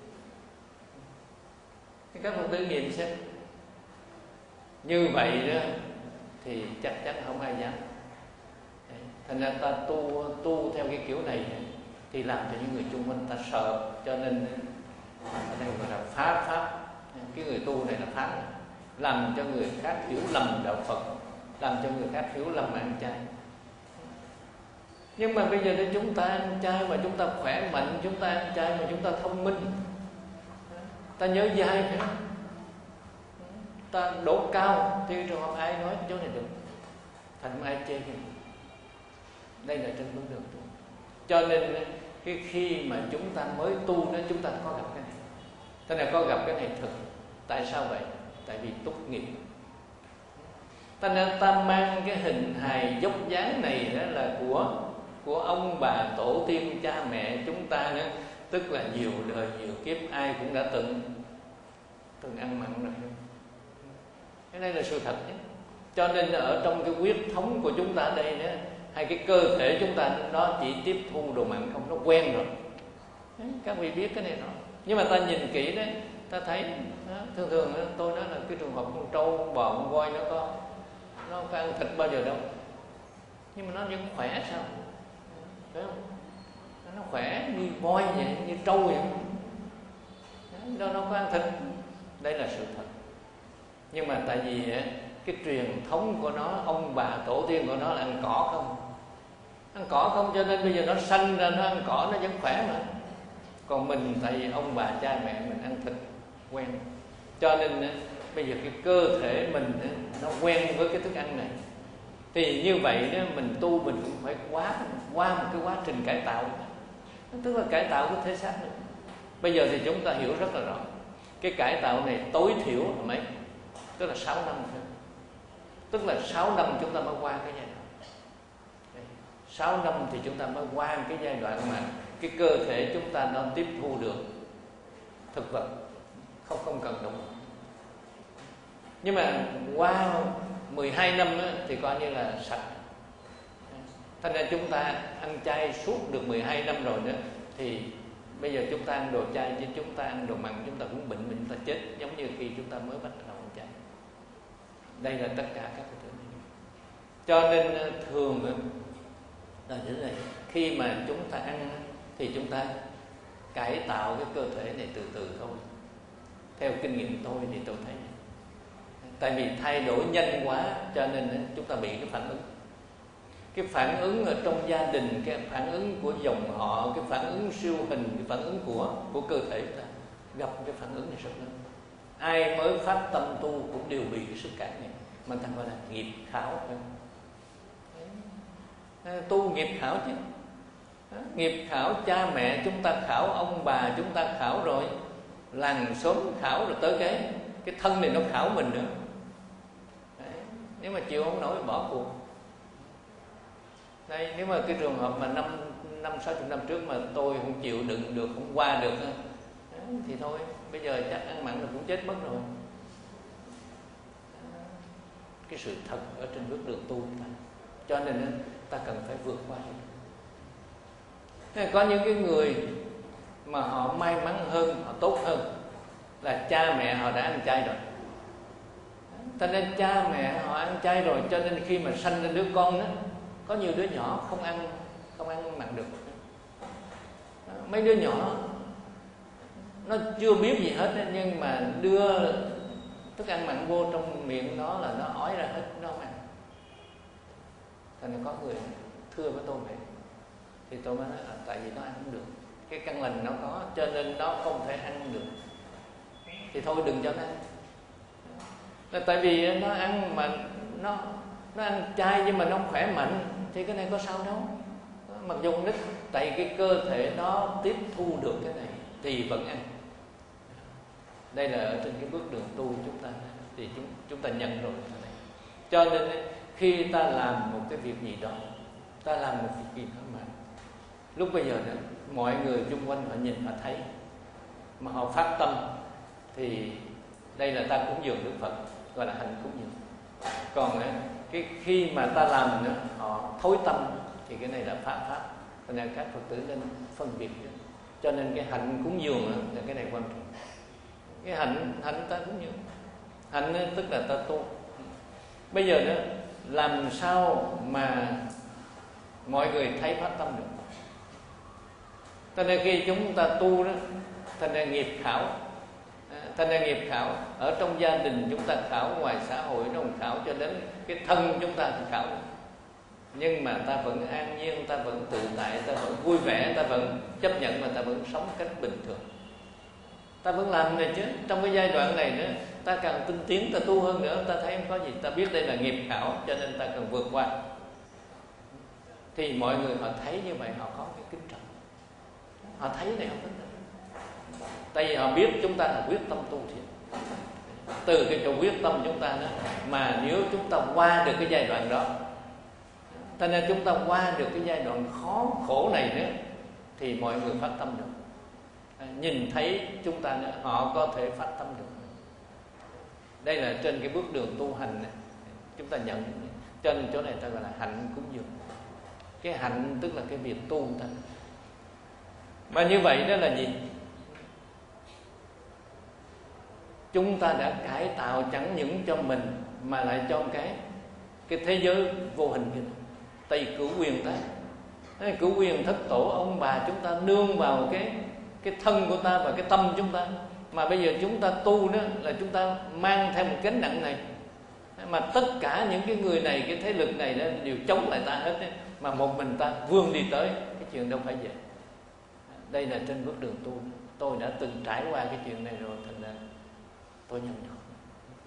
Các Phật tử nghiệm xem. Như vậy đó thì chắc chắn không ai dám. Thành ra ta tu tu theo cái kiểu này thì làm cho những người chung quanh ta sợ. Cho nên ở đây gọi là phá pháp. Cái người tu này là phá, làm cho người khác hiểu lầm đạo Phật, làm cho người khác hiểu lầm ăn chay. Nhưng mà bây giờ thì chúng ta ăn chay mà chúng ta khỏe mạnh, chúng ta ăn chay mà chúng ta thông minh, ta nhớ dai phải không? Ta đổ cao thì trường hợp ai nói cái chỗ này được, thành ai chê gì. Đây là trên bước đường tu. Cho nên cái khi mà chúng ta mới tu đó, chúng ta có gặp cái này. Thế này có gặp cái này thực. Tại sao vậy? Tại vì túc nghiệp. Ta nên ta mang cái hình hài dốc dáng này đó là của của ông bà tổ tiên cha mẹ chúng ta nữa, tức là nhiều đời nhiều kiếp ai cũng đã từng từng ăn mặn rồi. Cái này là sự thật nhé. Cho nên ở trong cái huyết thống của chúng ta đây đó, hay cái cơ thể chúng ta nó chỉ tiếp thu đồ mặn không, nó quen rồi. Các vị biết cái này rồi. Nhưng mà ta nhìn kỹ đấy, ta thấy đó, thường thường đó, tôi nói là cái trường hợp con trâu, con bò, con voi nó có nó không có ăn thịt bao giờ đâu, nhưng mà nó vẫn khỏe sao? Phải không? Nó khỏe như voi vậy, như trâu vậy, đâu nó có ăn thịt. Đây là sự thật. Nhưng mà tại vì cái truyền thống của nó, ông bà tổ tiên của nó là ăn cỏ không, ăn cỏ không, cho nên bây giờ nó sanh ra nó ăn cỏ nó vẫn khỏe mà. Còn mình tại vì ông bà cha mẹ mình ăn thịt quen, cho nên bây giờ cái cơ thể mình nó quen với cái thức ăn này. Thì như vậy đó, mình tu mình cũng phải quá qua một cái quá trình cải tạo. tức là cải tạo cái thể xác nữa. Bây giờ thì chúng ta hiểu rất là rõ, cái cải tạo này tối thiểu là mấy? Tức là sáu năm thôi. Tức là sáu năm chúng ta mới qua cái giai đoạn. sáu năm thì chúng ta mới qua cái giai đoạn mà cái cơ thể chúng ta nó tiếp thu được thực vật, không không cần động vật. Nhưng mà qua mười hai năm á, thì coi như là sạch. Thành ra chúng ta ăn chay suốt được mười hai năm rồi nữa, thì bây giờ chúng ta ăn đồ chay chứ chúng ta ăn đồ mặn chúng ta cũng bệnh, mình chúng ta chết giống như khi chúng ta mới bắt đầu ăn chay. Đây là tất cả các thứ này. Cho nên thường là thế này, khi mà chúng ta ăn thì chúng ta cải tạo cái cơ thể này từ từ thôi. Theo kinh nghiệm tôi thì tôi thấy, tại vì thay đổi nhanh quá cho nên chúng ta bị cái phản ứng. Cái phản ứng ở trong gia đình, cái phản ứng của dòng họ, cái phản ứng siêu hình, cái phản ứng của của cơ thể ta gặp cái phản ứng này rất lớn. Ai mới phát tâm tu cũng đều bị cái sức cản này, mà ta gọi là nghiệp khảo. Tu nghiệp khảo chứ. Nghiệp khảo cha mẹ chúng ta khảo, ông bà chúng ta khảo rồi, làng xóm khảo, rồi tới cái cái thân này nó khảo mình nữa. Đấy. Nếu mà chịu không nổi bỏ cuộc. Đây, nếu mà cái trường hợp mà năm năm sáu chục năm trước mà tôi không chịu đựng được, không qua được thì thôi, bây giờ chắc ăn mặn là cũng chết mất rồi. Cái sự thật ở trên bước đường tu ta, cho nên ta cần phải vượt qua. Có những cái người mà họ may mắn hơn, họ tốt hơn, là cha mẹ họ đã ăn chay rồi. Cho nên cha mẹ họ ăn chay rồi, cho nên khi mà sanh ra đứa con đó, có nhiều đứa nhỏ không ăn không ăn mặn được. Mấy đứa nhỏ nó chưa biết gì hết, nhưng mà đưa thức ăn mặn vô trong miệng nó là nó ói ra hết, nó không ăn. Thành ra có người thưa với tôi vậy, thì tôi mới nói là tại vì nó ăn không được, cái căn lành nó có, cho nên nó không thể ăn được. Thì thôi đừng cho nó ăn. Là tại vì nó ăn mà nó nó ăn chay nhưng mà nó không khỏe mạnh, thì cái này có sao đâu. Mặc dù nít, tại cái cơ thể nó tiếp thu được cái này thì vẫn ăn. Đây là ở trên cái bước đường tu chúng ta, thì chúng, chúng ta nhận rồi. Cho nên khi ta làm một cái việc gì đó, ta làm một việc gì đó mà lúc bây giờ đó, mọi người xung quanh họ nhìn, họ thấy, mà họ phát tâm, thì đây là ta cúng dường Đức Phật, gọi là hạnh cúng dường. Còn cái khi mà ta làm nữa, họ thối tâm, thì cái này là pháp pháp. Cho nên các Phật tử nên phân biệt. Cho nên cái hạnh cúng dường là cái này quan trọng. Cái hạnh hạnh ta cúng dường, hạnh tức là ta tu. Bây giờ nữa, làm sao mà mọi người thấy phát tâm được? Cho nên khi chúng ta tu đó, thành ra nghiệp khảo. Thành ra nghiệp khảo ở trong gia đình chúng ta khảo, ngoài xã hội nó còn khảo, cho đến cái thân chúng ta thì khảo. Nhưng mà ta vẫn an nhiên, ta vẫn tự tại, ta vẫn vui vẻ, ta vẫn chấp nhận, và ta vẫn sống cách bình thường. Ta vẫn làm này chứ. Trong cái giai đoạn này nữa, ta càng tinh tiến, ta tu hơn nữa, ta thấy không có gì, ta biết đây là nghiệp khảo, cho nên ta cần vượt qua. Thì mọi người họ thấy như vậy, họ có cái kính trọng. Họ thấy này không thích. Tại vì họ biết chúng ta là quyết tâm tu thiện. Từ cái chỗ quyết tâm chúng ta đó, mà nếu chúng ta qua được cái giai đoạn đó, cho nên chúng ta qua được cái giai đoạn khó khổ này nữa, thì mọi người phát tâm được. Nhìn thấy chúng ta nữa, họ có thể phát tâm được. Đây là trên cái bước đường tu hành này, chúng ta nhận. Cho nên chỗ này ta gọi là hạnh cúng dường. Cái hạnh tức là cái việc tu ta. Mà như vậy đó là gì? Chúng ta đã cải tạo chẳng những cho mình, mà lại cho cái cái thế giới vô hình kia. Tây cửu quyền ta, cửu quyền thất tổ, ông bà chúng ta nương vào cái cái thân của ta và cái tâm chúng ta. Mà bây giờ chúng ta tu đó là chúng ta mang theo một gánh nặng này, mà tất cả những cái người này, cái thế lực này đó, đều chống lại ta hết đó. Mà một mình ta vươn đi tới, cái chuyện đâu phải vậy. Đây là trên bước đường tu, tôi đã từng trải qua cái chuyện này rồi, thành ra tôi nhận nhận.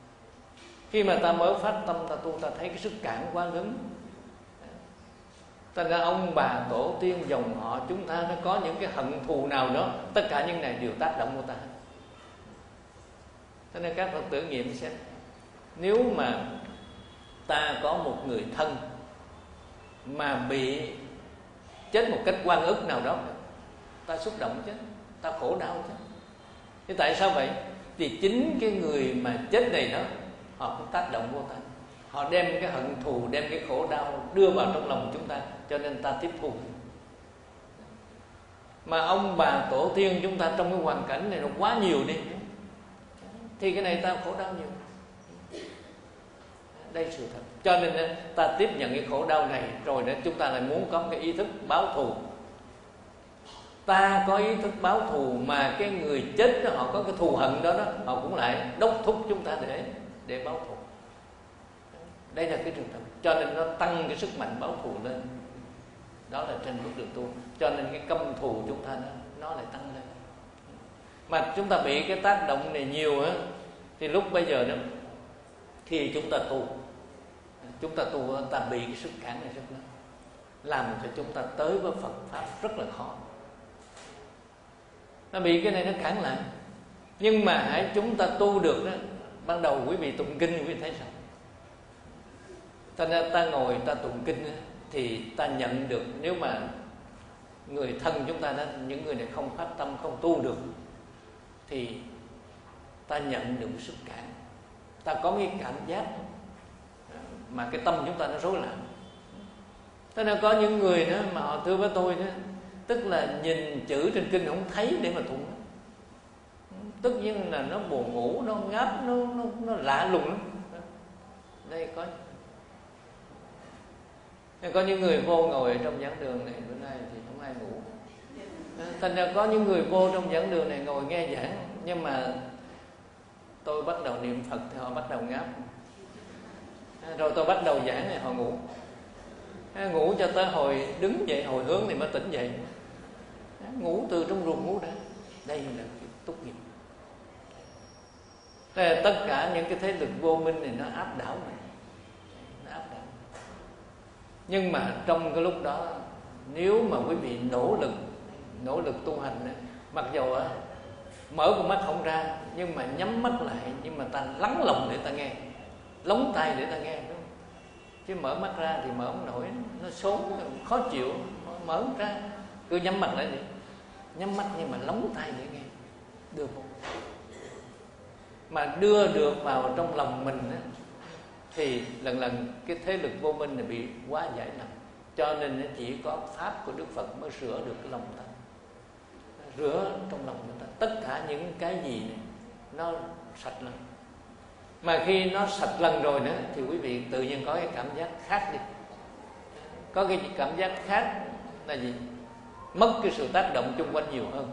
Khi mà ta mới phát tâm ta tu, ta thấy cái sức cản quá lớn, Thành ra ông bà tổ tiên dòng họ chúng ta nó có những cái hận thù nào đó, tất cả những này đều tác động của ta. Cho nên các Phật tử nghiệm xem, nếu mà ta có một người thân mà bị chết một cách oan ức nào đó, ta xúc động chứ, ta khổ đau chứ. Thế tại sao vậy? Vì chính cái người mà chết này đó, họ cũng tác động vô ta. Họ đem cái hận thù, đem cái khổ đau đưa vào trong lòng chúng ta, cho nên ta tiếp thu. Mà ông bà tổ tiên chúng ta trong cái hoàn cảnh này nó quá nhiều đi, thì cái này ta khổ đau nhiều. Đây sự thật. Cho nên ta tiếp nhận cái khổ đau này, rồi đó chúng ta lại muốn có cái ý thức báo thù. Ta có ý thức báo thù, mà cái người chết đó, họ có cái thù hận đó, đó họ cũng lại đốc thúc chúng ta để để báo thù. Đây là cái trường hợp. Cho nên nó tăng cái sức mạnh báo thù lên. Đó là trên bước đường tu. Cho nên cái căm thù chúng ta nó, nó lại tăng lên. Mà chúng ta bị cái tác động này nhiều á, thì lúc bây giờ đó, khi chúng ta tu, chúng ta tu ta bị cái sức cản này rất lớn, làm cho chúng ta tới với Phật Pháp rất là khó. Nó bị cái này nó cản lại. Nhưng mà hãy chúng ta tu được đó, ban đầu quý vị tụng kinh quý vị thấy sao? Ta, ta ngồi ta tụng kinh đó, thì ta nhận được, nếu mà người thân chúng ta đó, những người này không phát tâm, không tu được, thì ta nhận được sức cản. Ta có cái cảm giác mà cái tâm chúng ta nó rối loạn. Thế nên có những người đó mà họ thưa với tôi đó, tức là nhìn chữ trên kinh không thấy để mà tụng. Tất nhiên là nó buồn ngủ, nó ngáp, nó, nó, nó lạ lùng lắm. Đây có có những người vô ngồi trong giảng đường này bữa nay thì không ai ngủ. Thành ra có những người vô trong giảng đường này ngồi nghe giảng, nhưng mà tôi bắt đầu niệm Phật thì họ bắt đầu ngáp. Rồi tôi bắt đầu giảng thì họ ngủ. Ngủ cho tới hồi đứng dậy hồi hướng thì mới tỉnh dậy. Ngủ từ trong ruồng ngủ ra. Đây là cái túc nghiệp. Đây là tất cả những cái thế lực vô minh này nó áp đảo này. Nó áp đảo. Nhưng mà trong cái lúc đó, nếu mà quý vị nỗ lực, nỗ lực tu hành này, mặc dù á, mở con mắt không ra, nhưng mà nhắm mắt lại, nhưng mà ta lắng lòng để ta nghe, lóng tai để ta nghe, đúng không? Chứ mở mắt ra thì mở không nổi, nó sốn, khó chịu, mở không ra, cứ nhắm mắt lại đi, nhắm mắt nhưng mà lóng tai để nghe, được không? Mà đưa được vào trong lòng mình á, thì lần lần cái thế lực vô minh này bị quá giải nặng. Cho nên chỉ có pháp của Đức Phật mới sửa được cái lòng ta, rửa trong lòng chúng ta tất cả những cái gì này, nó sạch lần. Mà khi nó sạch lần rồi nữa thì quý vị tự nhiên có cái cảm giác khác đi. Có cái cảm giác khác là gì? Mất cái sự tác động chung quanh nhiều hơn.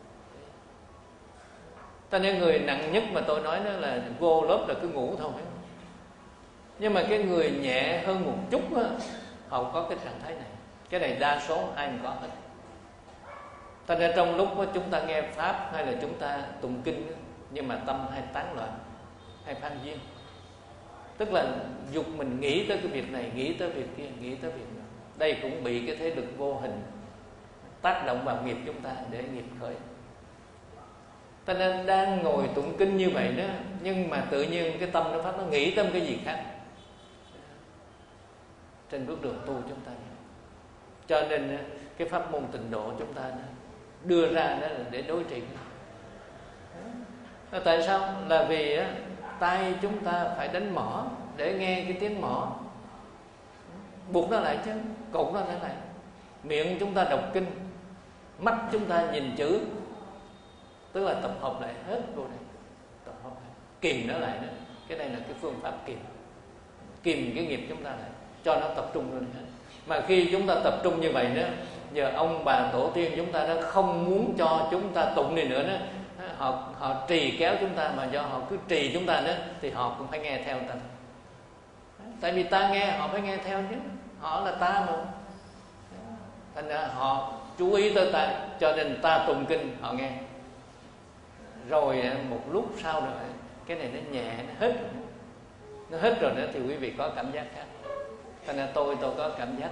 Cho nên người nặng nhất mà tôi nói đó là vô lớp là cứ ngủ thôi. Nhưng mà cái người nhẹ hơn một chút á, họ có cái trạng thái này. Cái này đa số ai cũng có hết. Thành ra trong lúc chúng ta nghe Pháp hay là chúng ta tụng kinh, nhưng mà tâm hay tán loạn, hay phan duyên. Tức là dục mình nghĩ tới cái việc này, nghĩ tới việc kia, nghĩ tới việc nào. Đây cũng bị cái thế lực vô hình tác động vào nghiệp chúng ta để nghiệp khởi. Cho nên đang ngồi tụng kinh như vậy đó, nhưng mà tự nhiên cái tâm nó phát, nó nghĩ tới cái gì khác. Trên bước đường tu chúng ta, cho nên cái pháp môn tịnh độ chúng ta đưa ra đó là để đối trị. Tại sao? Là vì tay chúng ta phải đánh mõ để nghe cái tiếng mõ, buộc nó lại chứ, cột nó lại. Miệng chúng ta đọc kinh, mắt chúng ta nhìn chữ, tức là tập hợp lại hết vô này, tập hợp lại, kìm nó lại đó. Cái này là cái phương pháp kìm, kìm cái nghiệp chúng ta lại, cho nó tập trung lên hết. Mà khi chúng ta tập trung như vậy đó, giờ ông bà tổ tiên chúng ta đã không muốn cho chúng ta tụng này nữa đó, họ họ trì kéo chúng ta, mà do họ cứ trì chúng ta nữa thì họ cũng phải nghe theo ta. Tại vì ta nghe họ phải nghe theo chứ, họ là ta mà. Thành ra họ chú ý tới ta, cho nên ta tụng kinh họ nghe. Rồi một lúc sau rồi cái này nó nhẹ, nó hết rồi. Nó hết rồi nữa thì quý vị có cảm giác khác. Thành ra tôi tôi có cảm giác đó,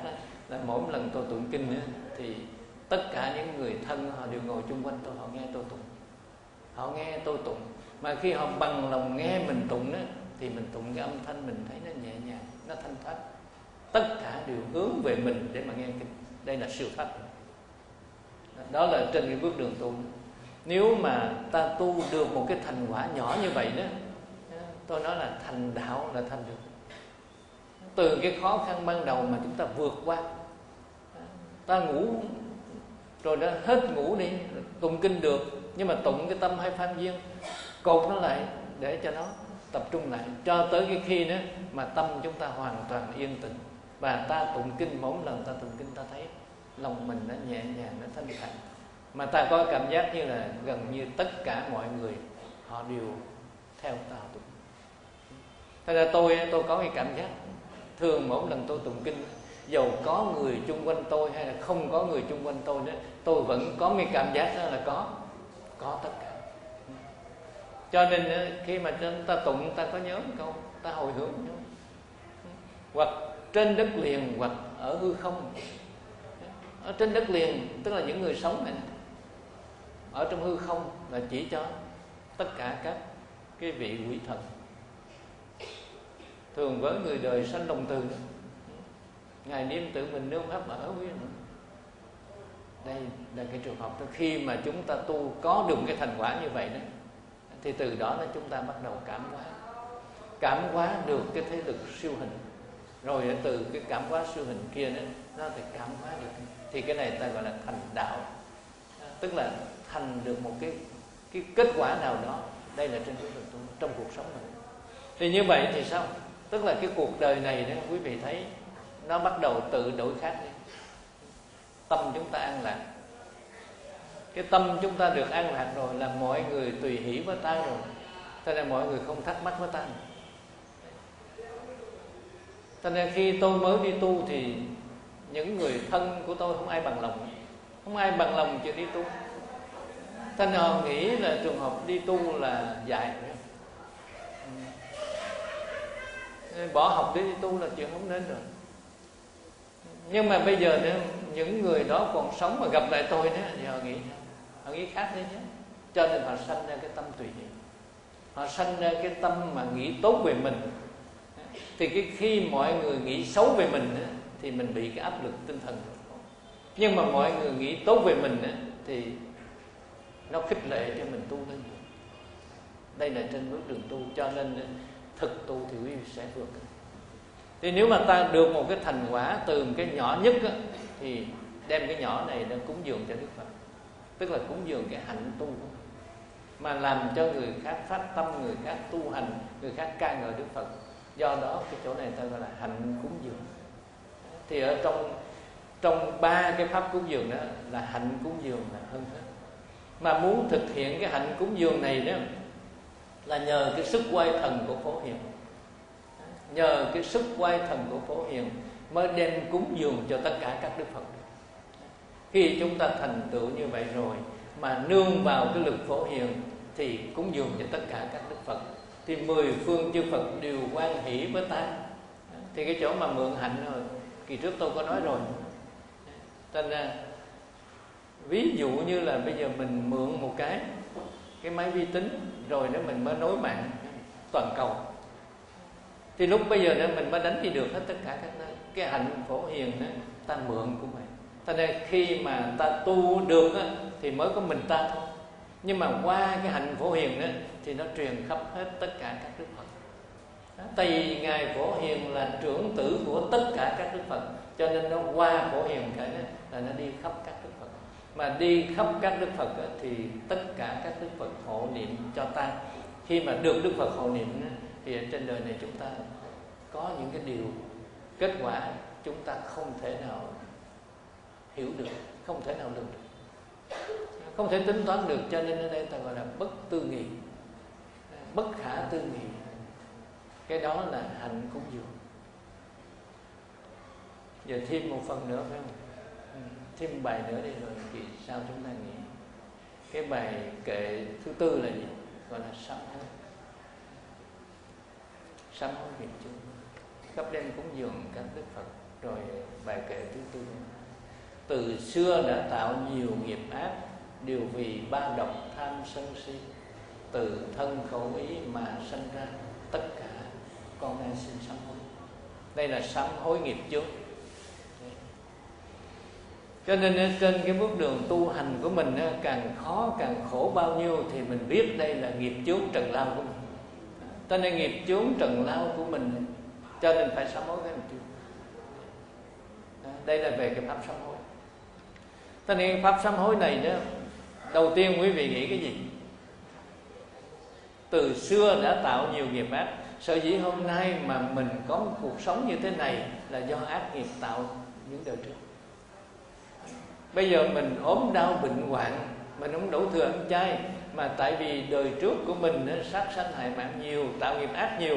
là mỗi lần tôi tụng kinh á, thì tất cả những người thân họ đều ngồi chung quanh tôi, họ nghe tôi tụng, họ nghe tôi tụng. Mà khi họ bằng lòng nghe mình tụng đó, thì mình tụng cái âm thanh mình thấy nó nhẹ nhàng, nó thanh thoát. Tất cả đều hướng về mình để mà nghe kinh. Đây là siêu thoát. Đó là trên cái bước đường tu. Nếu mà ta tu được một cái thành quả nhỏ như vậy đó, tôi nói là thành đạo là thành được. Từ cái khó khăn ban đầu mà chúng ta vượt qua. Ta ngủ rồi đó, hết ngủ đi, tụng kinh được, nhưng mà tụng cái tâm hay phan duyên, cột nó lại để cho nó tập trung lại, cho tới cái khi đó mà tâm chúng ta hoàn toàn yên tĩnh. Và ta tụng kinh, mỗi lần ta tụng kinh ta thấy lòng mình nó nhẹ nhàng, nó thanh thản. Mà ta có cảm giác như là gần như tất cả mọi người họ đều theo ta tụng. Thế ra tôi tôi có cái cảm giác thường mỗi lần tôi tụng kinh, dầu có người chung quanh tôi hay là không có người chung quanh tôi đó, tôi vẫn có cái cảm giác đó là có có tất cả. Cho nên khi mà ta tụng, ta có nhớ một câu, ta hồi hướng, hoặc trên đất liền hoặc ở hư không. Ở trên đất liền tức là những người sống này, ở trong hư không là chỉ cho tất cả các cái vị quỷ thần. Thường với người đời sanh đồng từ đó, ngày đêm tự mình nương pháp ở với nữa. Đây là cái trường hợp đó. Khi mà chúng ta tu có được cái thành quả như vậy đó, thì từ đó là chúng ta bắt đầu cảm hóa, cảm hóa được cái thế lực siêu hình. Rồi từ cái cảm hóa siêu hình kia đó, nó thì cảm hóa được. Thì cái này ta gọi là thành đạo, tức là thành được một cái cái kết quả nào đó. Đây là trên con đường tu, trong cuộc sống này. Thì như vậy thì sao? Tức là cái cuộc đời này đó, quý vị thấy nó bắt đầu tự đổi khác đi. Tâm chúng ta an lạc. Cái tâm chúng ta được an lạc rồi là mọi người tùy hỷ với ta rồi. Cho nên mọi người không thắc mắc với ta. Cho nên khi tôi mới đi tu thì những người thân của tôi không ai bằng lòng, không ai bằng lòng chịu đi tu. Cho nên họ nghĩ là trường hợp đi tu là dại, bỏ học để đi tu là chuyện không nên rồi. Nhưng mà bây giờ nữa, những người đó còn sống mà gặp lại tôi nữa thì họ nghĩ họ nghĩ khác đấy chứ. Cho nên họ sanh ra cái tâm tùy hỷ, họ sanh ra cái tâm mà nghĩ tốt về mình. Thì cái khi mọi người nghĩ xấu về mình á, thì mình bị cái áp lực tinh thần. Nhưng mà mọi người nghĩ tốt về mình á, thì nó khích lệ cho mình tu lên. Đây là trên bước đường tu. Cho nên thực tu thì quý vị sẽ vượt. Thì nếu mà ta được một cái thành quả từ cái nhỏ nhất á, thì đem cái nhỏ này nó cúng dường cho Đức Phật. Tức là cúng dường cái hạnh tu, mà làm cho người khác phát tâm, người khác tu hành, người khác ca ngợi Đức Phật. Do đó cái chỗ này ta gọi là hạnh cúng dường. Thì ở trong trong ba cái pháp cúng dường đó là hạnh cúng dường là hơn hết. Mà muốn thực hiện cái hạnh cúng dường này đó là nhờ cái sức quay thần của Phổ Hiền. Nhờ cái sức quay thần của Phổ Hiền mới đem cúng dường cho tất cả các Đức Phật. Khi chúng ta thành tựu như vậy rồi mà nương vào cái lực Phổ Hiền thì cúng dường cho tất cả các Đức Phật, thì mười phương chư Phật đều hoan hỷ với ta. Thì cái chỗ mà mượn hạnh rồi, kỳ trước tôi có nói rồi. Cho nên ví dụ như là bây giờ mình mượn một cái cái máy vi tính rồi đó mình mới nối mạng toàn cầu, thì lúc bây giờ đó mình mới đánh đi được hết tất cả các nơi. Cái hạnh Phổ Hiền đó ta mượn của mình. Cho nên khi mà ta tu được đó, thì mới có mình ta thôi. Nhưng mà qua cái hạnh Phổ Hiền đó thì nó truyền khắp hết tất cả các Đức Phật. Tại vì Ngài Phổ Hiền là trưởng tử của tất cả các Đức Phật, cho nên nó qua Phổ Hiền cái đó là nó đi khắp các Đức Phật. Mà đi khắp các Đức Phật đó, thì tất cả các Đức Phật hộ niệm cho ta. Khi mà được Đức Phật hộ niệm đó, thì ở trên đời này chúng ta có những cái điều kết quả chúng ta không thể nào hiểu được, không thể nào được được, không thể tính toán được. Cho nên ở đây ta gọi là bất tư nghị, bất khả tư nghị. Cái đó là hạnh cúng dường. Giờ thêm một phần nữa phải không? Thêm một bài nữa đi rồi thì sao chúng ta nghĩ. Cái bài kệ thứ tư là gì? Gọi là sám hối. Sám hối nghiệp chung, khắp đêm cúng dường các Đức Phật. Rồi bài kệ thứ tư: từ xưa đã tạo nhiều nghiệp ác, đều vì ba độc tham sân si, từ thân khẩu ý mà sanh ra, tất cả con nay xin sám hối. Đây là sám hối nghiệp chướng. Cho nên trên cái bước đường tu hành của mình, càng khó càng khổ bao nhiêu thì mình biết đây là nghiệp chướng trần lao của mình. Cho nên nghiệp chướng trần lao của mình, cho nên phải sám hối cái nghiệp chướng. Đây là về cái pháp sám hối. Cho nên pháp sám hối này đó, đầu tiên quý vị nghĩ cái gì? Từ xưa đã tạo nhiều nghiệp ác. Sở dĩ hôm nay mà mình có một cuộc sống như thế này là do ác nghiệp tạo những đời trước. Bây giờ mình ốm đau bệnh hoạn, mình không đủ thừa ăn chay, mà tại vì đời trước của mình nó sát sanh hại mạng nhiều, tạo nghiệp ác nhiều,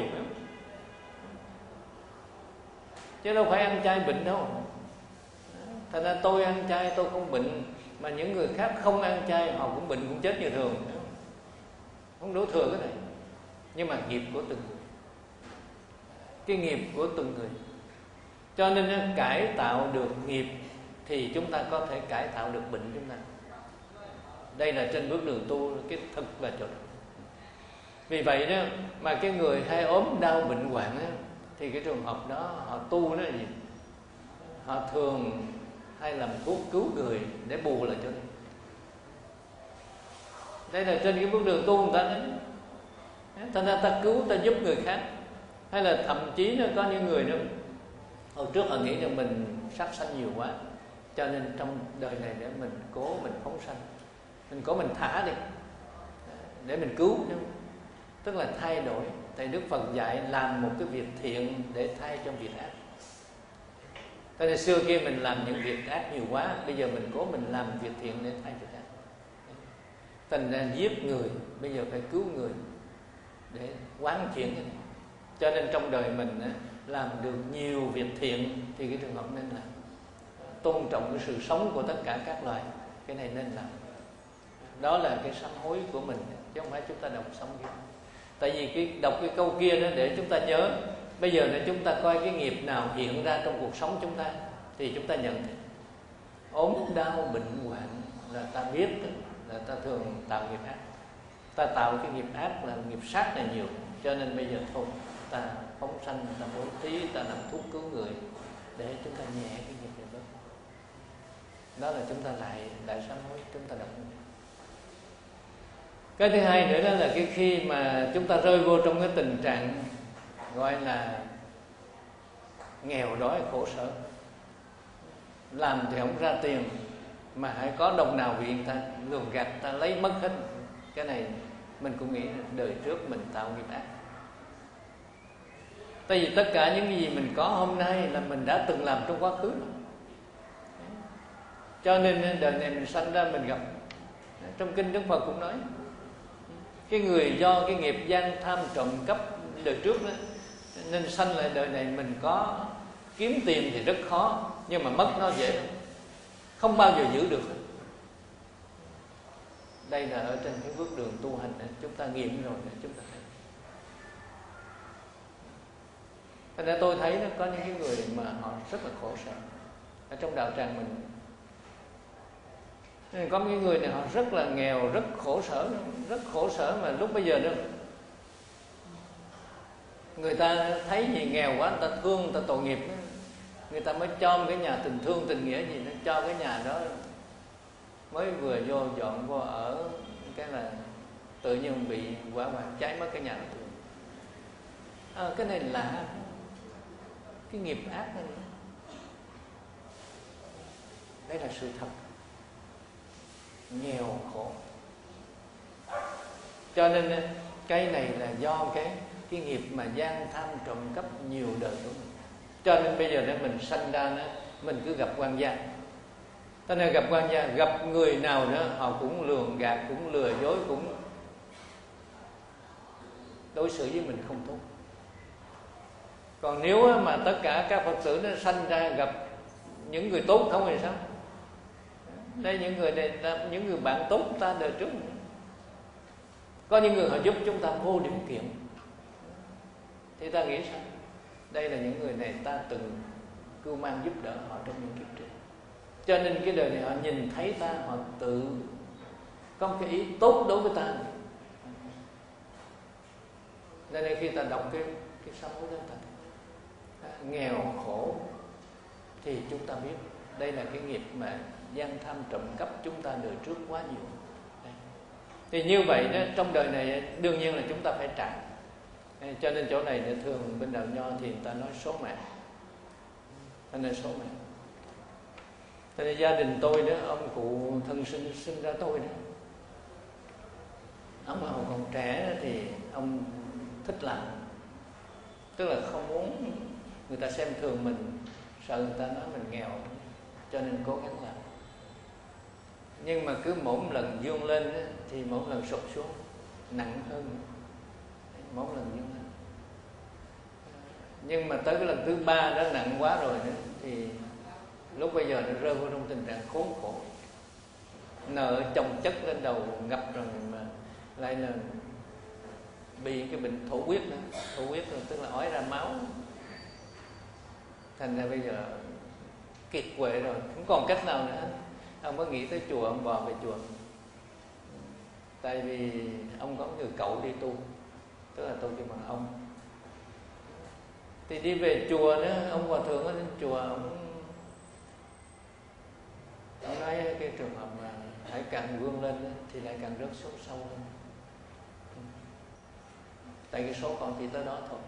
chứ đâu phải ăn chay bệnh đâu. Thành ra tôi ăn chay tôi không bệnh, mà những người khác không ăn chay họ cũng bệnh, cũng chết như thường, không đủ thừa cái này. Nhưng mà nghiệp của từng người, cái nghiệp của từng người. Cho nên cải tạo được nghiệp thì chúng ta có thể cải tạo được bệnh chúng ta. Đây là trên bước đường tu, cái thực là chỗ đó. Vì vậy đó mà cái người hay ốm đau bệnh hoạn đó, thì cái trường hợp đó họ tu đó là gì? Họ thường hay làm thuốc cứu người để bù lại cho đây. Đây là trên cái bước đường tu người ta đấy. Thành ra ta cứu, ta giúp người khác. Hay là thậm chí nó có những người đó, hồi trước họ nghĩ rằng mình sát sanh nhiều quá, cho nên trong đời này để mình cố mình phóng sanh, mình cố mình thả đi để mình cứu. Tức là thay đổi. Thầy Đức Phật dạy làm một cái việc thiện để thay cho việc ác. Thế nên xưa kia mình làm những việc ác nhiều quá, bây giờ mình cố mình làm việc thiện để thay việc ác. Thành ra giết người, bây giờ phải cứu người để quán chuyển cái này. Cho nên trong đời mình làm được nhiều việc thiện thì cái trường hợp nên làm. Tôn trọng cái sự sống của tất cả các loài, cái này nên làm. Đó là cái sám hối của mình, chứ không phải chúng ta đọc xong kia. Tại vì cái đọc cái câu kia đó để chúng ta nhớ. Bây giờ nếu chúng ta coi cái nghiệp nào hiện ra trong cuộc sống chúng ta thì chúng ta nhận thấy ốm đau bệnh hoạn là ta biết là ta thường tạo nghiệp ác. Ta tạo cái nghiệp ác là nghiệp sát này nhiều, cho nên bây giờ thôi ta phóng sanh, ta bố thí, ta làm thuốc cứu người để chúng ta nhẹ cái nghiệp này bớt. Đó là chúng ta lại đại sám hối, chúng ta đọc. Cái thứ hai nữa đó là cái khi mà chúng ta rơi vô trong cái tình trạng gọi là nghèo đói khổ sở, làm thì không ra tiền, mà hãy có đồng nào vì người ta lường gạt, ta lấy mất hết. Cái này mình cũng nghĩ đời trước mình tạo nghiệp ác. Tại vì tất cả những cái gì mình có hôm nay là mình đã từng làm trong quá khứ rồi. Cho nên đời này mình sanh ra mình gặp. Trong kinh Đức Phật cũng nói, cái người do cái nghiệp gian tham trộm cắp đời trước đó, nên sanh lại đời này mình có kiếm tiền thì rất khó, nhưng mà mất nó dễ lắm, không bao giờ giữ được. Đây là ở trên cái bước đường tu hành này, chúng ta nghiệm rồi chúng ta thấy. Thành ra tôi thấy nó có những cái người mà họ rất là khổ sở ở trong đạo tràng mình. Nên có những người này họ rất là nghèo, rất khổ sở, rất khổ sở mà lúc bây giờ đó người ta thấy gì nghèo quá, người ta thương, người ta tội nghiệp đó. Người ta mới cho một cái nhà tình thương tình nghĩa gì, nó cho cái nhà đó mới vừa vô dọn vô ở, cái là tự nhiên bị hỏa hoạn cháy mất cái nhà đó. À, cái này lạ, cái nghiệp ác này. Đây là sự thật, nghèo khổ. Cho nên cái này là do cái cái nghiệp mà gian tham trộm cắp nhiều đời của mình. Cho nên bây giờ nếu mình sanh ra đó, mình cứ gặp quan gia. Cho nên gặp quan gia, gặp người nào đó họ cũng lường gạt, cũng lừa dối, cũng đối xử với mình không tốt. Còn nếu mà tất cả các Phật tử nó sanh ra gặp những người tốt không thì sao? Đây những người này là những người bạn tốt ta đời trước. Có những người họ giúp chúng ta vô điều kiện, thì ta nghĩ sao? Đây là những người này ta từng cưu mang giúp đỡ họ trong những kiếp trước. Cho nên cái đời này họ nhìn thấy ta, họ tự có một cái ý tốt đối với ta. Nên khi ta đọc cái cái sám hối đó, ta nghèo khổ thì chúng ta biết đây là cái nghiệp mà gian tham trộm cắp chúng ta đời trước quá nhiều. Đấy. Thì như vậy đó, trong đời này đương nhiên là chúng ta phải trả. Cho nên chỗ này để thường bên đạo Nho thì người ta nói số mạng. Ta nói số mạng. Cho nên gia đình tôi đó, ông cụ thân sinh sinh ra tôi đó, ông mà còn trẻ thì ông thích làm, tức là không muốn người ta xem thường mình, sợ người ta nói mình nghèo, cho nên cố gắng làm. Nhưng mà cứ mỗi lần vươn lên đó, thì mỗi lần sụp xuống nặng hơn, mỗi lần vươn lên. Nhưng mà tới cái lần thứ ba đó nặng quá rồi nữa, thì lúc bây giờ nó rơi vào trong tình trạng khốn khổ, nợ chồng chất lên đầu ngập rồi, mà lại là bị cái bệnh thổ huyết nữa. Thổ huyết rồi tức là ói ra máu. Thành ra bây giờ kiệt quệ rồi, không còn cách nào nữa. Ông mới nghĩ tới chùa, ông bò về chùa. Tại vì ông có người cậu đi tu, tức là tu cho bằng ông. Thì đi về chùa nữa, ông hòa thượng ở trên chùa, ông ông nói cái trường hợp mà hãy càng vươn lên thì lại càng rớt xuống sâu hơn. Tại cái số còn chỉ tới đó thôi.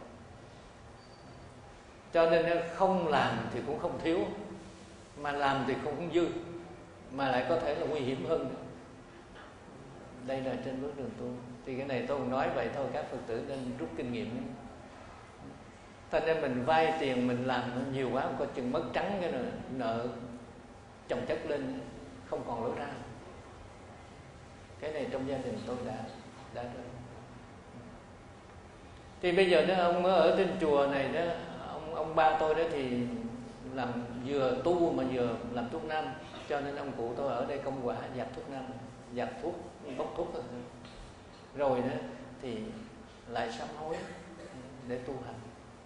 Cho nên không làm thì cũng không thiếu, mà làm thì cũng không dư, mà lại có thể là nguy hiểm hơn nữa. Đây là trên bước đường tu. Thì cái này tôi cũng nói vậy thôi, các Phật tử nên rút kinh nghiệm. Thành ra mình vay tiền, mình làm nhiều quá, có chừng mất trắng cái nợ, nợ chồng chất lên, không còn lối ra. Cái này trong gia đình tôi đã đã rồi. Thì bây giờ đó, ông ở trên chùa này đó, ông ông ba tôi đó thì làm vừa tu mà vừa làm thuốc nam, cho nên ông cụ tôi ở đây công quả dạt thuốc nam, dạt thuốc, bốc thuốc rồi. Rồi đó thì lại sám hối để tu hành.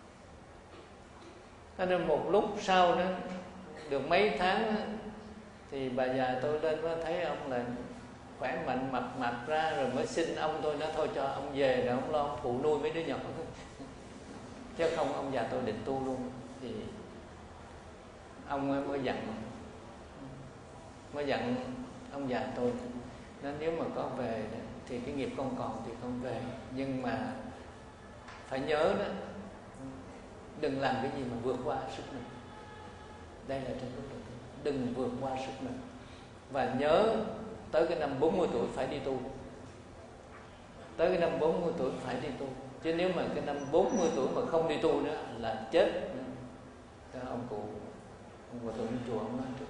Cho nên một lúc sau đó, được mấy tháng đó, thì bà già tôi lên mới thấy ông là khỏe mạnh, mập mạp ra, rồi mới xin ông tôi nói thôi cho ông về rồi ông lo ông phụ nuôi mấy đứa nhỏ. Chứ không ông già tôi định tu luôn. Thì ông mới dặn mới dặn ông già tôi nói nếu mà có về thì cái nghiệp con còn thì con về, nhưng mà phải nhớ đó, đừng làm cái gì mà vượt qua sức mình. Đây là trên bước đầu tiên, đừng vượt qua sức mình. Và nhớ tới cái năm bốn mươi tuổi phải đi tu. Tới cái năm bốn mươi tuổi phải đi tu. Chứ nếu mà cái năm bốn mươi tuổi mà không đi tu nữa là chết. Đó, ông cụ ông hòa thượng chùa ông nói trước.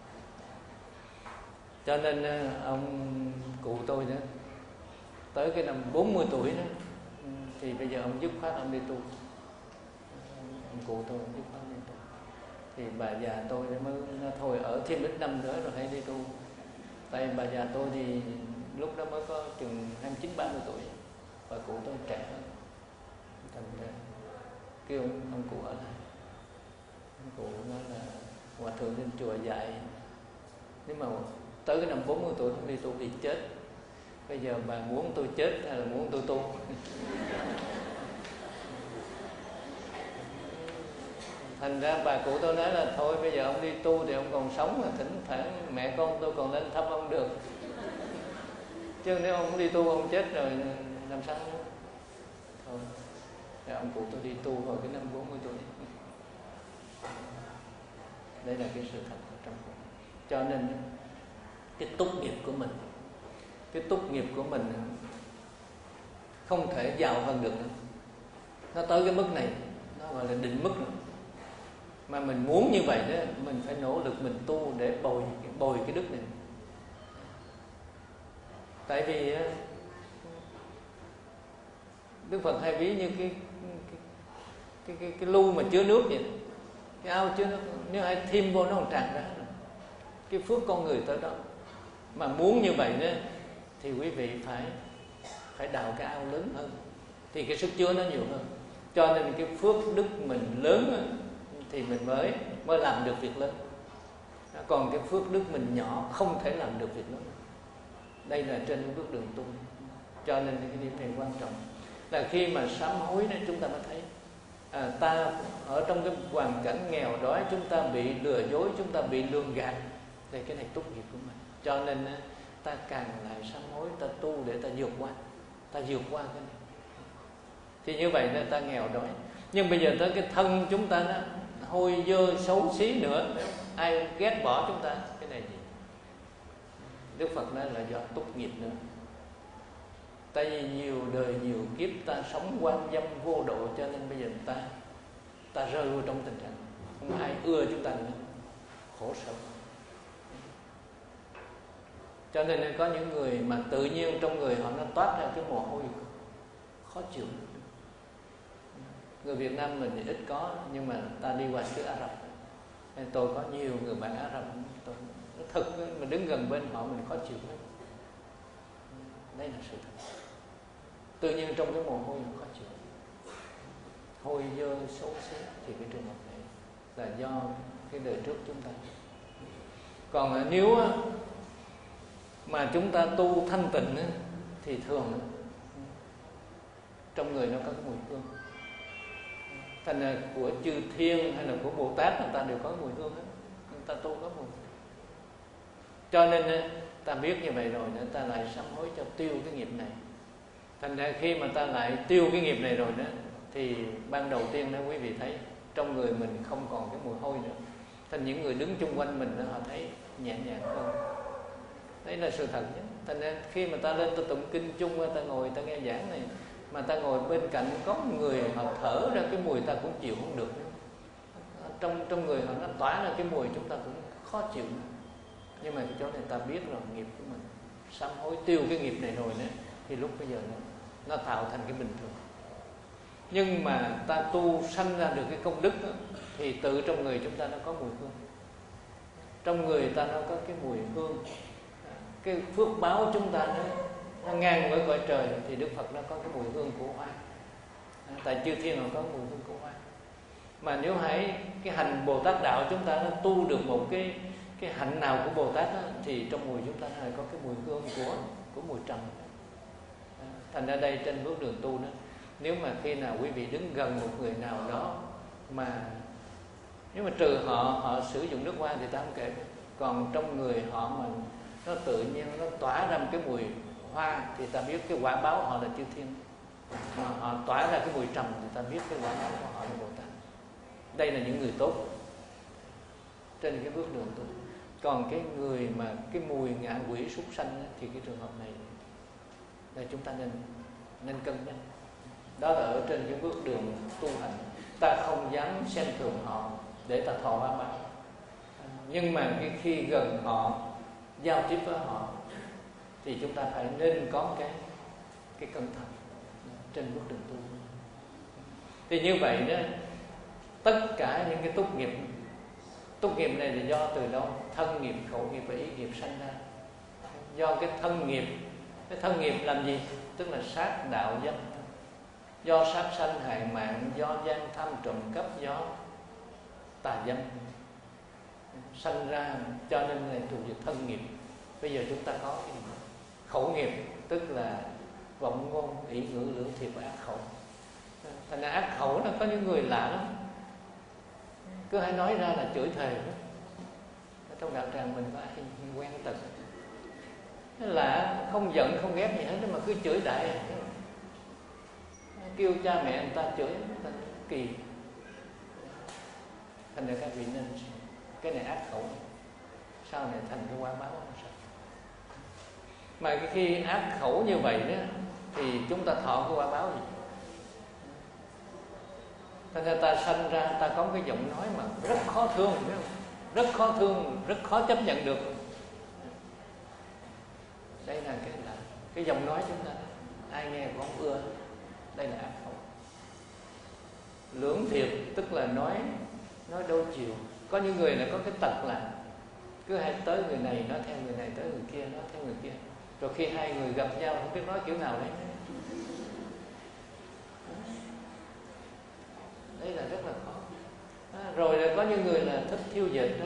Cho nên ông cụ tôi đó, tới cái năm bốn mươi tuổi đó, thì bây giờ ông dứt khoát ông đi tu. Ông cụ tôi ông dứt khoát đi tu. Thì bà già tôi mới nói thôi ở thêm ít năm nữa rồi hãy đi tu. Tại bà già tôi thì lúc đó mới có chừng hai mươi chín ba mươi tuổi, và cụ tôi trẻ hơn. Thành ra kêu ông, ông cụ ở lại. Ông cụ nói là hòa thượng trên chùa dạy nếu mà tới cái năm bốn mươi tuổi không đi tu thì chết. Bây giờ bà muốn tôi chết hay là muốn tôi tu? Thành ra bà cụ tôi nói là thôi bây giờ ông đi tu thì ông còn sống, là thỉnh thoảng mẹ con tôi còn lên thăm ông được. Chứ nếu ông đi tu ông chết rồi làm sao nữa. Thôi rồi ông cụ tôi đi tu hồi cái năm bốn mươi tuổi. Đây là cái sự thật ở trong cuộc. Cho nên cái túc nghiệp của mình, cái túc nghiệp của mình không thể giàu hơn được nữa. Nó tới cái mức này, nó gọi là định mức rồi. Mà mình muốn như vậy đó, mình phải nỗ lực mình tu để bồi bồi cái đức này. Tại vì Đức Phật hay ví như cái cái cái cái, cái lu mà chứa nước vậy, cái ao chứa nước, nếu ai thêm vô nó còn tràn ra. Cái phước con người tới đó. Mà muốn như vậy đó thì quý vị phải phải đào cái ao lớn hơn, thì cái sức chứa nó nhiều hơn. Cho nên cái phước đức mình lớn thì mình mới mới làm được việc lớn. Còn cái phước đức mình nhỏ không thể làm được việc lớn. Đây là trên cái bước đường tu. Cho nên cái điểm này quan trọng là khi mà sám hối đó chúng ta mới thấy à, ta ở trong cái hoàn cảnh nghèo đói, chúng ta bị lừa dối, chúng ta bị lường gạt, thì cái này tốt nghiệp của mình. Cho nên ta càng lại sám hối, ta tu để ta vượt qua, ta vượt qua cái này. Thì như vậy nên ta nghèo đói. Nhưng bây giờ tới cái thân chúng ta đó hôi dơ xấu xí nữa, ai ghét bỏ chúng ta, cái này gì? Đức Phật nói là do túc nghiệp nữa. Tại vì nhiều đời nhiều kiếp ta sống quan dâm vô độ, cho nên bây giờ ta ta rơi vào trong tình trạng không ai ưa chúng ta nữa, khổ sở. Cho nên có những người mà tự nhiên trong người họ nó toát ra cái mồ hôi khó chịu. Người Việt Nam mình thì ít có, nhưng mà ta đi qua xứ Ả Rập, tôi có nhiều người bạn Ả Rập, tôi nó thực mà đứng gần bên họ mình khó chịu lắm. Đây là sự thật. Tự nhiên trong cái mồ hôi nó khó chịu, hôi dơ xấu xí, thì cái trường hợp này là do cái đời trước chúng ta. Còn nếu mà chúng ta tu thanh tịnh thì thường trong người nó có cái mùi hương. Thành là của chư thiên hay là của Bồ Tát, người ta đều có mùi hương hết. Người ta tu có mùi. Cho nên ta biết như vậy rồi nữa, ta lại sám hối cho tiêu cái nghiệp này. Thành ra khi mà ta lại tiêu cái nghiệp này rồi đó, thì ban đầu tiên đó quý vị thấy trong người mình không còn cái mùi hôi nữa. Thành những người đứng chung quanh mình đó, họ thấy nhẹ nhàng hơn. Đấy là sự thật nhé. Thành ra khi mà ta lên ta tụng kinh chung, ta ngồi ta nghe giảng này, mà ta ngồi bên cạnh có người họ thở ra cái mùi ta cũng chịu không được. Trong trong người họ nó tỏa ra cái mùi chúng ta cũng khó chịu. Nhưng mà cái chỗ này ta biết rồi, nghiệp của mình sám hối tiêu cái nghiệp này rồi nữa, thì lúc bây giờ nó, nó tạo thành cái bình thường. Nhưng mà ta tu sanh ra được cái công đức đó, thì tự trong người chúng ta nó có mùi hương. Trong người ta nó có cái mùi hương. Cái phước báo chúng ta nó, nó ngang với cõi trời, thì Đức Phật nó có cái mùi hương của hoa. Tại chư thiên nó có mùi hương của hoa. Mà nếu hãy cái hành Bồ Tát đạo chúng ta nó tu được một cái cái hạnh nào của Bồ Tát đó, thì trong mùi chúng ta nó lại có cái mùi hương của của mùi trầm. Thành ra đây trên bước đường tu đó, nếu mà khi nào quý vị đứng gần một người nào đó mà nếu mà trừ họ họ sử dụng nước hoa thì ta không kể, còn trong người họ mà nó tự nhiên nó tỏa ra một cái mùi hoa thì ta biết cái quả báo họ là chư thiên. Mà họ tỏa ra cái mùi trầm thì ta biết cái quả báo của họ là Bồ Tát. Đây là những người tốt trên cái bước đường tu. Còn cái người mà cái mùi ngạ quỷ súc sanh thì cái trường hợp này là chúng ta nên nên cân nhắc. Đó là ở trên cái bước đường tu hành, ta không dám xem thường họ để ta thọ ba báo. Nhưng mà cái khi gần họ, giao tiếp với họ, thì chúng ta phải nên có cái cái cẩn thận trên bước đường tu. Thì như vậy đó, tất cả những cái túc nghiệp, túc nghiệp này là do từ đâu? Thân nghiệp, khẩu nghiệp và ý nghiệp sanh ra. Do cái thân nghiệp, cái thân nghiệp làm gì? Tức là sát đạo dâm, do sát sanh hại mạng, do gian tham trộm cắp, do tà dâm sanh ra, cho nên là thuộc về thân nghiệp. Bây giờ chúng ta có cái gì? Khẩu nghiệp, tức là vọng ngôn, ý ngữ, lưỡng thiệp và ác khẩu. Thành ra ác khẩu nó có những người lạ lắm, cứ hay nói ra là chửi thề. Trong đạo tràng mình có ai quen tật là không giận không ghét gì hết, mà cứ chửi đại, kêu cha mẹ người ta chửi kỳ. Thành ra các vị nên cái này ác khẩu, sau này thành cái quả báo sao? Mà cái khi ác khẩu như vậy đó, thì chúng ta thọ cái quả báo gì? Thành ra ta sanh ra ta có cái giọng nói mà rất khó thương, rất khó thương, rất khó chấp nhận được. Đây là cái là cái giọng nói chúng ta, ai nghe cũng không ưa. Đây là ác khẩu. Lưỡng thiệp tức là nói nói đôi chiều. Có những người là có cái tật là cứ hay tới người này nói theo người này, tới người kia nói theo người kia, rồi khi hai người gặp nhau không biết nói kiểu nào đấy. Đây là rất là khó. À, rồi là có có những người là thích thiêu dệt đó,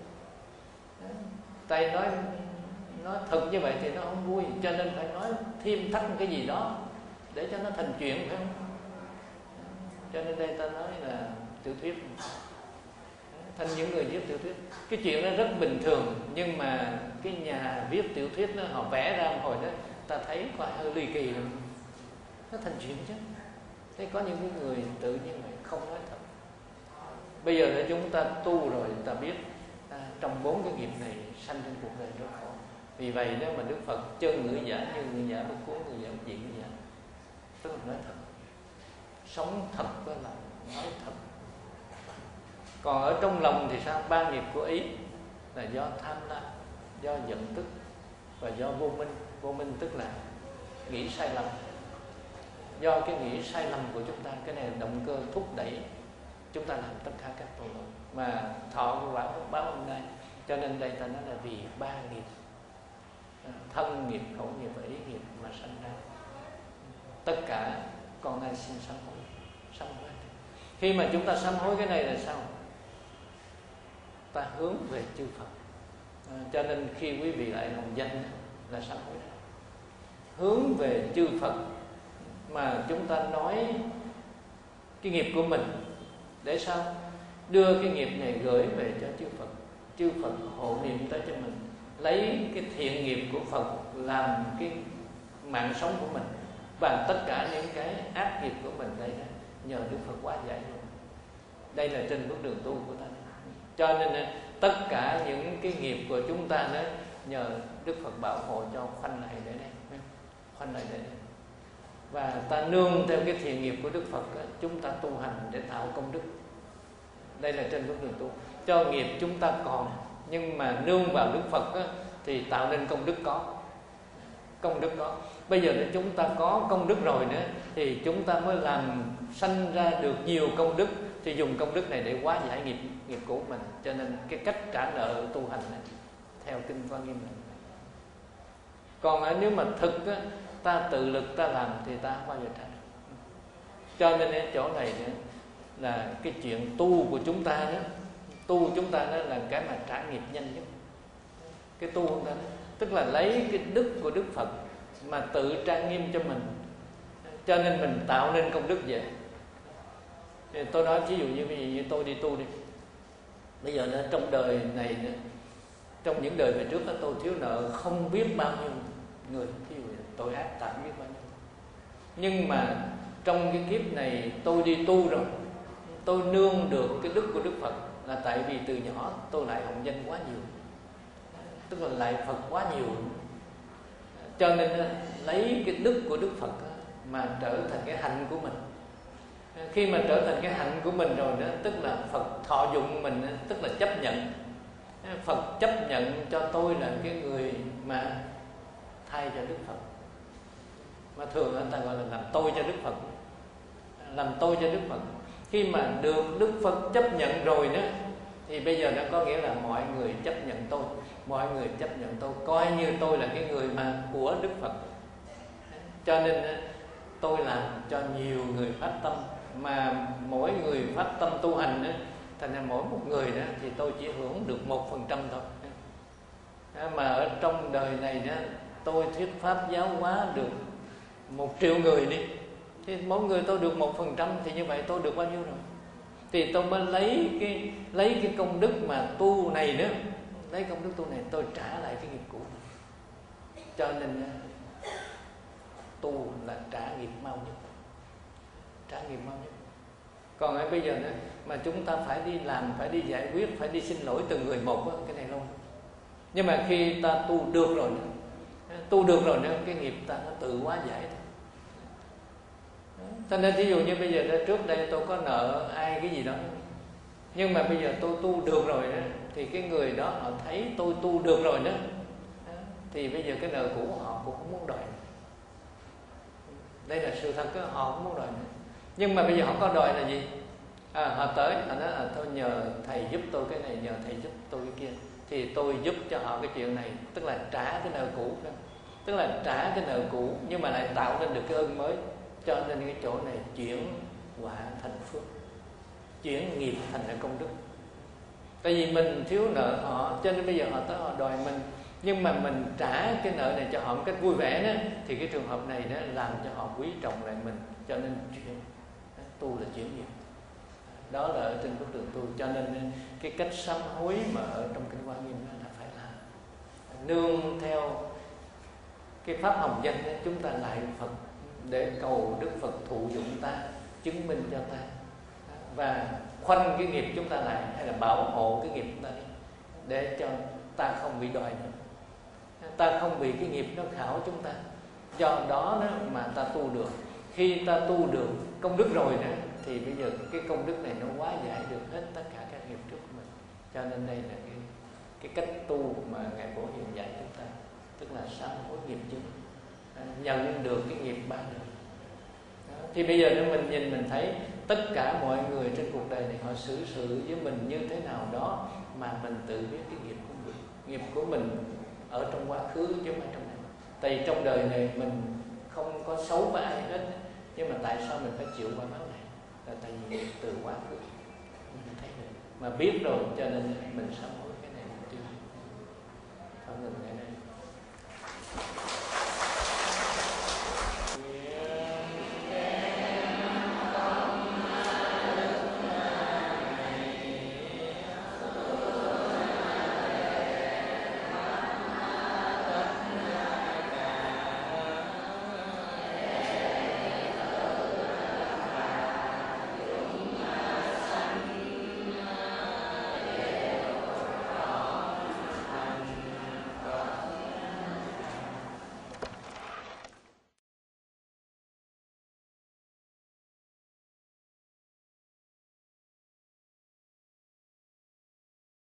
tay nói nói thật như vậy thì nó không vui, cho nên phải nói thêm thắt cái gì đó để cho nó thành chuyện, phải không? Cho nên đây ta nói là tiểu thuyết, thành những người viết tiểu thuyết. Cái chuyện đó rất bình thường, nhưng mà cái nhà viết tiểu thuyết đó, họ vẽ ra một hồi đó ta thấy có hơi ly kỳ rồi, nó thành chuyện chứ. Thế có những cái người tự nhiên vậy không nói thật. Bây giờ để chúng ta tu rồi ta biết à, trong bốn cái nghiệp này sanh trong cuộc đời rất khổ. Vì vậy đó mà Đức Phật chân ngữ giả như người giả bất cuốn, người giả bất diện người giả, tức là nói thật, sống thật với lòng, nói thật. Còn ở trong lòng thì sao? Ba nghiệp của ý là do tham lam, do giận tức và do vô minh. Vô minh tức là nghĩ sai lầm. Do cái nghĩ sai lầm của chúng ta, cái này là động cơ thúc đẩy chúng ta làm tất cả các tội lỗi mà thọ của quả báo hôm nay. Cho nên đây ta nói là vì ba nghiệp, thân nghiệp, khẩu nghiệp và ý nghiệp mà sanh ra. Tất cả con nay xin sám hối. Sám hối. Khi mà chúng ta sám hối cái này là sao? Ta hướng về chư Phật. À, cho nên khi quý vị lại hồng danh là sám hối đó. Hướng về chư Phật mà chúng ta nói cái nghiệp của mình để sao? Đưa cái nghiệp này gửi về cho chư Phật. Chư Phật hộ niệm tới cho mình, lấy cái thiện nghiệp của Phật làm cái mạng sống của mình, và tất cả những cái ác nghiệp của mình đây nhờ Đức Phật hóa giải luôn. Đây là trên bước đường tu của ta. Cho nên tất cả những cái nghiệp của chúng ta đó nhờ Đức Phật bảo hộ cho khoanh lại để đây, khoanh lại để đây. Và ta nương theo cái thiện nghiệp của Đức Phật đó, chúng ta tu hành để tạo công đức. Đây là trên bước đường tu. Cho nghiệp chúng ta còn, nhưng mà nương vào Đức Phật đó, thì tạo nên công đức có. Công đức có. Bây giờ nếu chúng ta có công đức rồi nữa thì chúng ta mới làm sanh ra được nhiều công đức, thì dùng công đức này để hóa giải nghiệp nghiệp cũ mình. Cho nên cái cách trả nợ tu hành này theo kinh Quan Nghiêm này. Còn nếu mà thực á, ta tự lực ta làm thì ta không bao giờ trả được. Cho nên ở chỗ này nữa là cái chuyện tu của chúng ta đó, tu chúng ta đó là cái mà trả nghiệp nhanh nhất. Cái tu của ta đó, tức là lấy cái đức của Đức Phật mà tự trang nghiêm cho mình, cho nên mình tạo nên công đức vậy. Thì tôi nói ví dụ như bây giờ như tôi đi tu đi, bây giờ đó, trong đời này nữa, trong những đời về trước đó, tôi thiếu nợ không biết bao nhiêu người, ví dụ tội ác tặng biết bao nhiêu. Nhưng mà trong cái kiếp này tôi đi tu rồi, tôi nương được cái đức của Đức Phật là tại vì từ nhỏ tôi lại hồng danh quá nhiều, tức là lại Phật quá nhiều. Cho nên lấy cái đức của Đức Phật mà trở thành cái hạnh của mình. Khi mà trở thành cái hạnh của mình rồi đó, tức là Phật thọ dụng mình, tức là chấp nhận. Phật chấp nhận cho tôi là cái người mà thay cho Đức Phật. Mà thường người ta gọi là làm tôi cho Đức Phật. Làm tôi cho Đức Phật. Khi mà được Đức Phật chấp nhận rồi đó, thì bây giờ nó có nghĩa là mọi người chấp nhận tôi, mọi người chấp nhận tôi, coi như tôi là cái người mà của Đức Phật. Cho nên tôi làm cho nhiều người phát tâm, mà mỗi người phát tâm tu hành đó, thành ra mỗi một người đó thì tôi chỉ hưởng được một phần trăm thôi. Mà ở trong đời này đó, tôi thuyết pháp giáo hóa được một triệu người đi, thì mỗi người tôi được một phần trăm, thì như vậy tôi được bao nhiêu rồi? Thì tôi mới lấy cái lấy cái công đức mà tu này nữa, lấy công đức tu này tôi trả lại cái nghiệp cũ. Cho nên tu là trả nghiệp mau nhất, trả nghiệp mau nhất. Còn ở bây giờ nữa mà chúng ta phải đi làm, phải đi giải quyết, phải đi xin lỗi từng người một đó, cái này lâu. Nhưng mà khi ta tu được rồi nữa, tu được rồi nữa, cái nghiệp ta nó tự hóa giải thôi. Cho nên ví dụ như bây giờ đó, trước đây tôi có nợ ai cái gì đó, nhưng mà bây giờ tôi tu được rồi đó, thì cái người đó họ thấy tôi tu được rồi đó, thì bây giờ cái nợ cũ họ cũng không muốn đòi. Đây là sự thật đó, họ không muốn đòi nữa. Nhưng mà bây giờ họ có đòi là gì? À, họ tới, họ nói là tôi nhờ thầy giúp tôi cái này, nhờ thầy giúp tôi cái kia, thì tôi giúp cho họ cái chuyện này, tức là trả cái nợ cũ, tức là trả cái nợ cũ nhưng mà lại tạo nên được cái ơn mới. Cho nên cái chỗ này chuyển quả thành phước, chuyển nghiệp thành là công đức. Tại vì mình thiếu nợ họ, cho nên bây giờ họ tới họ đòi mình, nhưng mà mình trả cái nợ này cho họ một cách vui vẻ đó, thì cái trường hợp này đó làm cho họ quý trọng lại mình. Cho nên chuyện tu là chuyển nghiệp. Đó là ở trên bước đường tu. Cho nên cái cách sám hối mà ở trong Kinh Hoa Nghiêm là phải làm nương theo cái pháp hồng danh đó, chúng ta lại Phật để cầu Đức Phật thụ dụng ta, chứng minh cho ta, và khoanh cái nghiệp chúng ta lại, hay là bảo hộ cái nghiệp chúng ta đi, để cho ta không bị đòi nữa, ta không bị cái nghiệp nó khảo chúng ta. Do đó, đó mà ta tu được. Khi ta tu được công đức rồi đó, thì bây giờ cái công đức này nó hóa giải được hết tất cả các nghiệp trước của mình. Cho nên đây là cái, cái cách tu mà Ngài Phổ Hiền dạy chúng ta, tức là sám hối nghiệp chướng, nhận được cái nghiệp ba đời. Thì bây giờ nếu mình nhìn mình thấy tất cả mọi người trên cuộc đời này họ xử sự với mình như thế nào đó, mà mình tự biết cái nghiệp của mình. Nghiệp của mình ở trong quá khứ chứ không phải trong này. Tại vì trong đời này mình không có xấu với ai hết, nhưng mà tại sao mình phải chịu quả báo này? Là tại vì từ quá khứ mình thấy được, mà biết rồi cho nên mình sám hối cái này. Không ngừng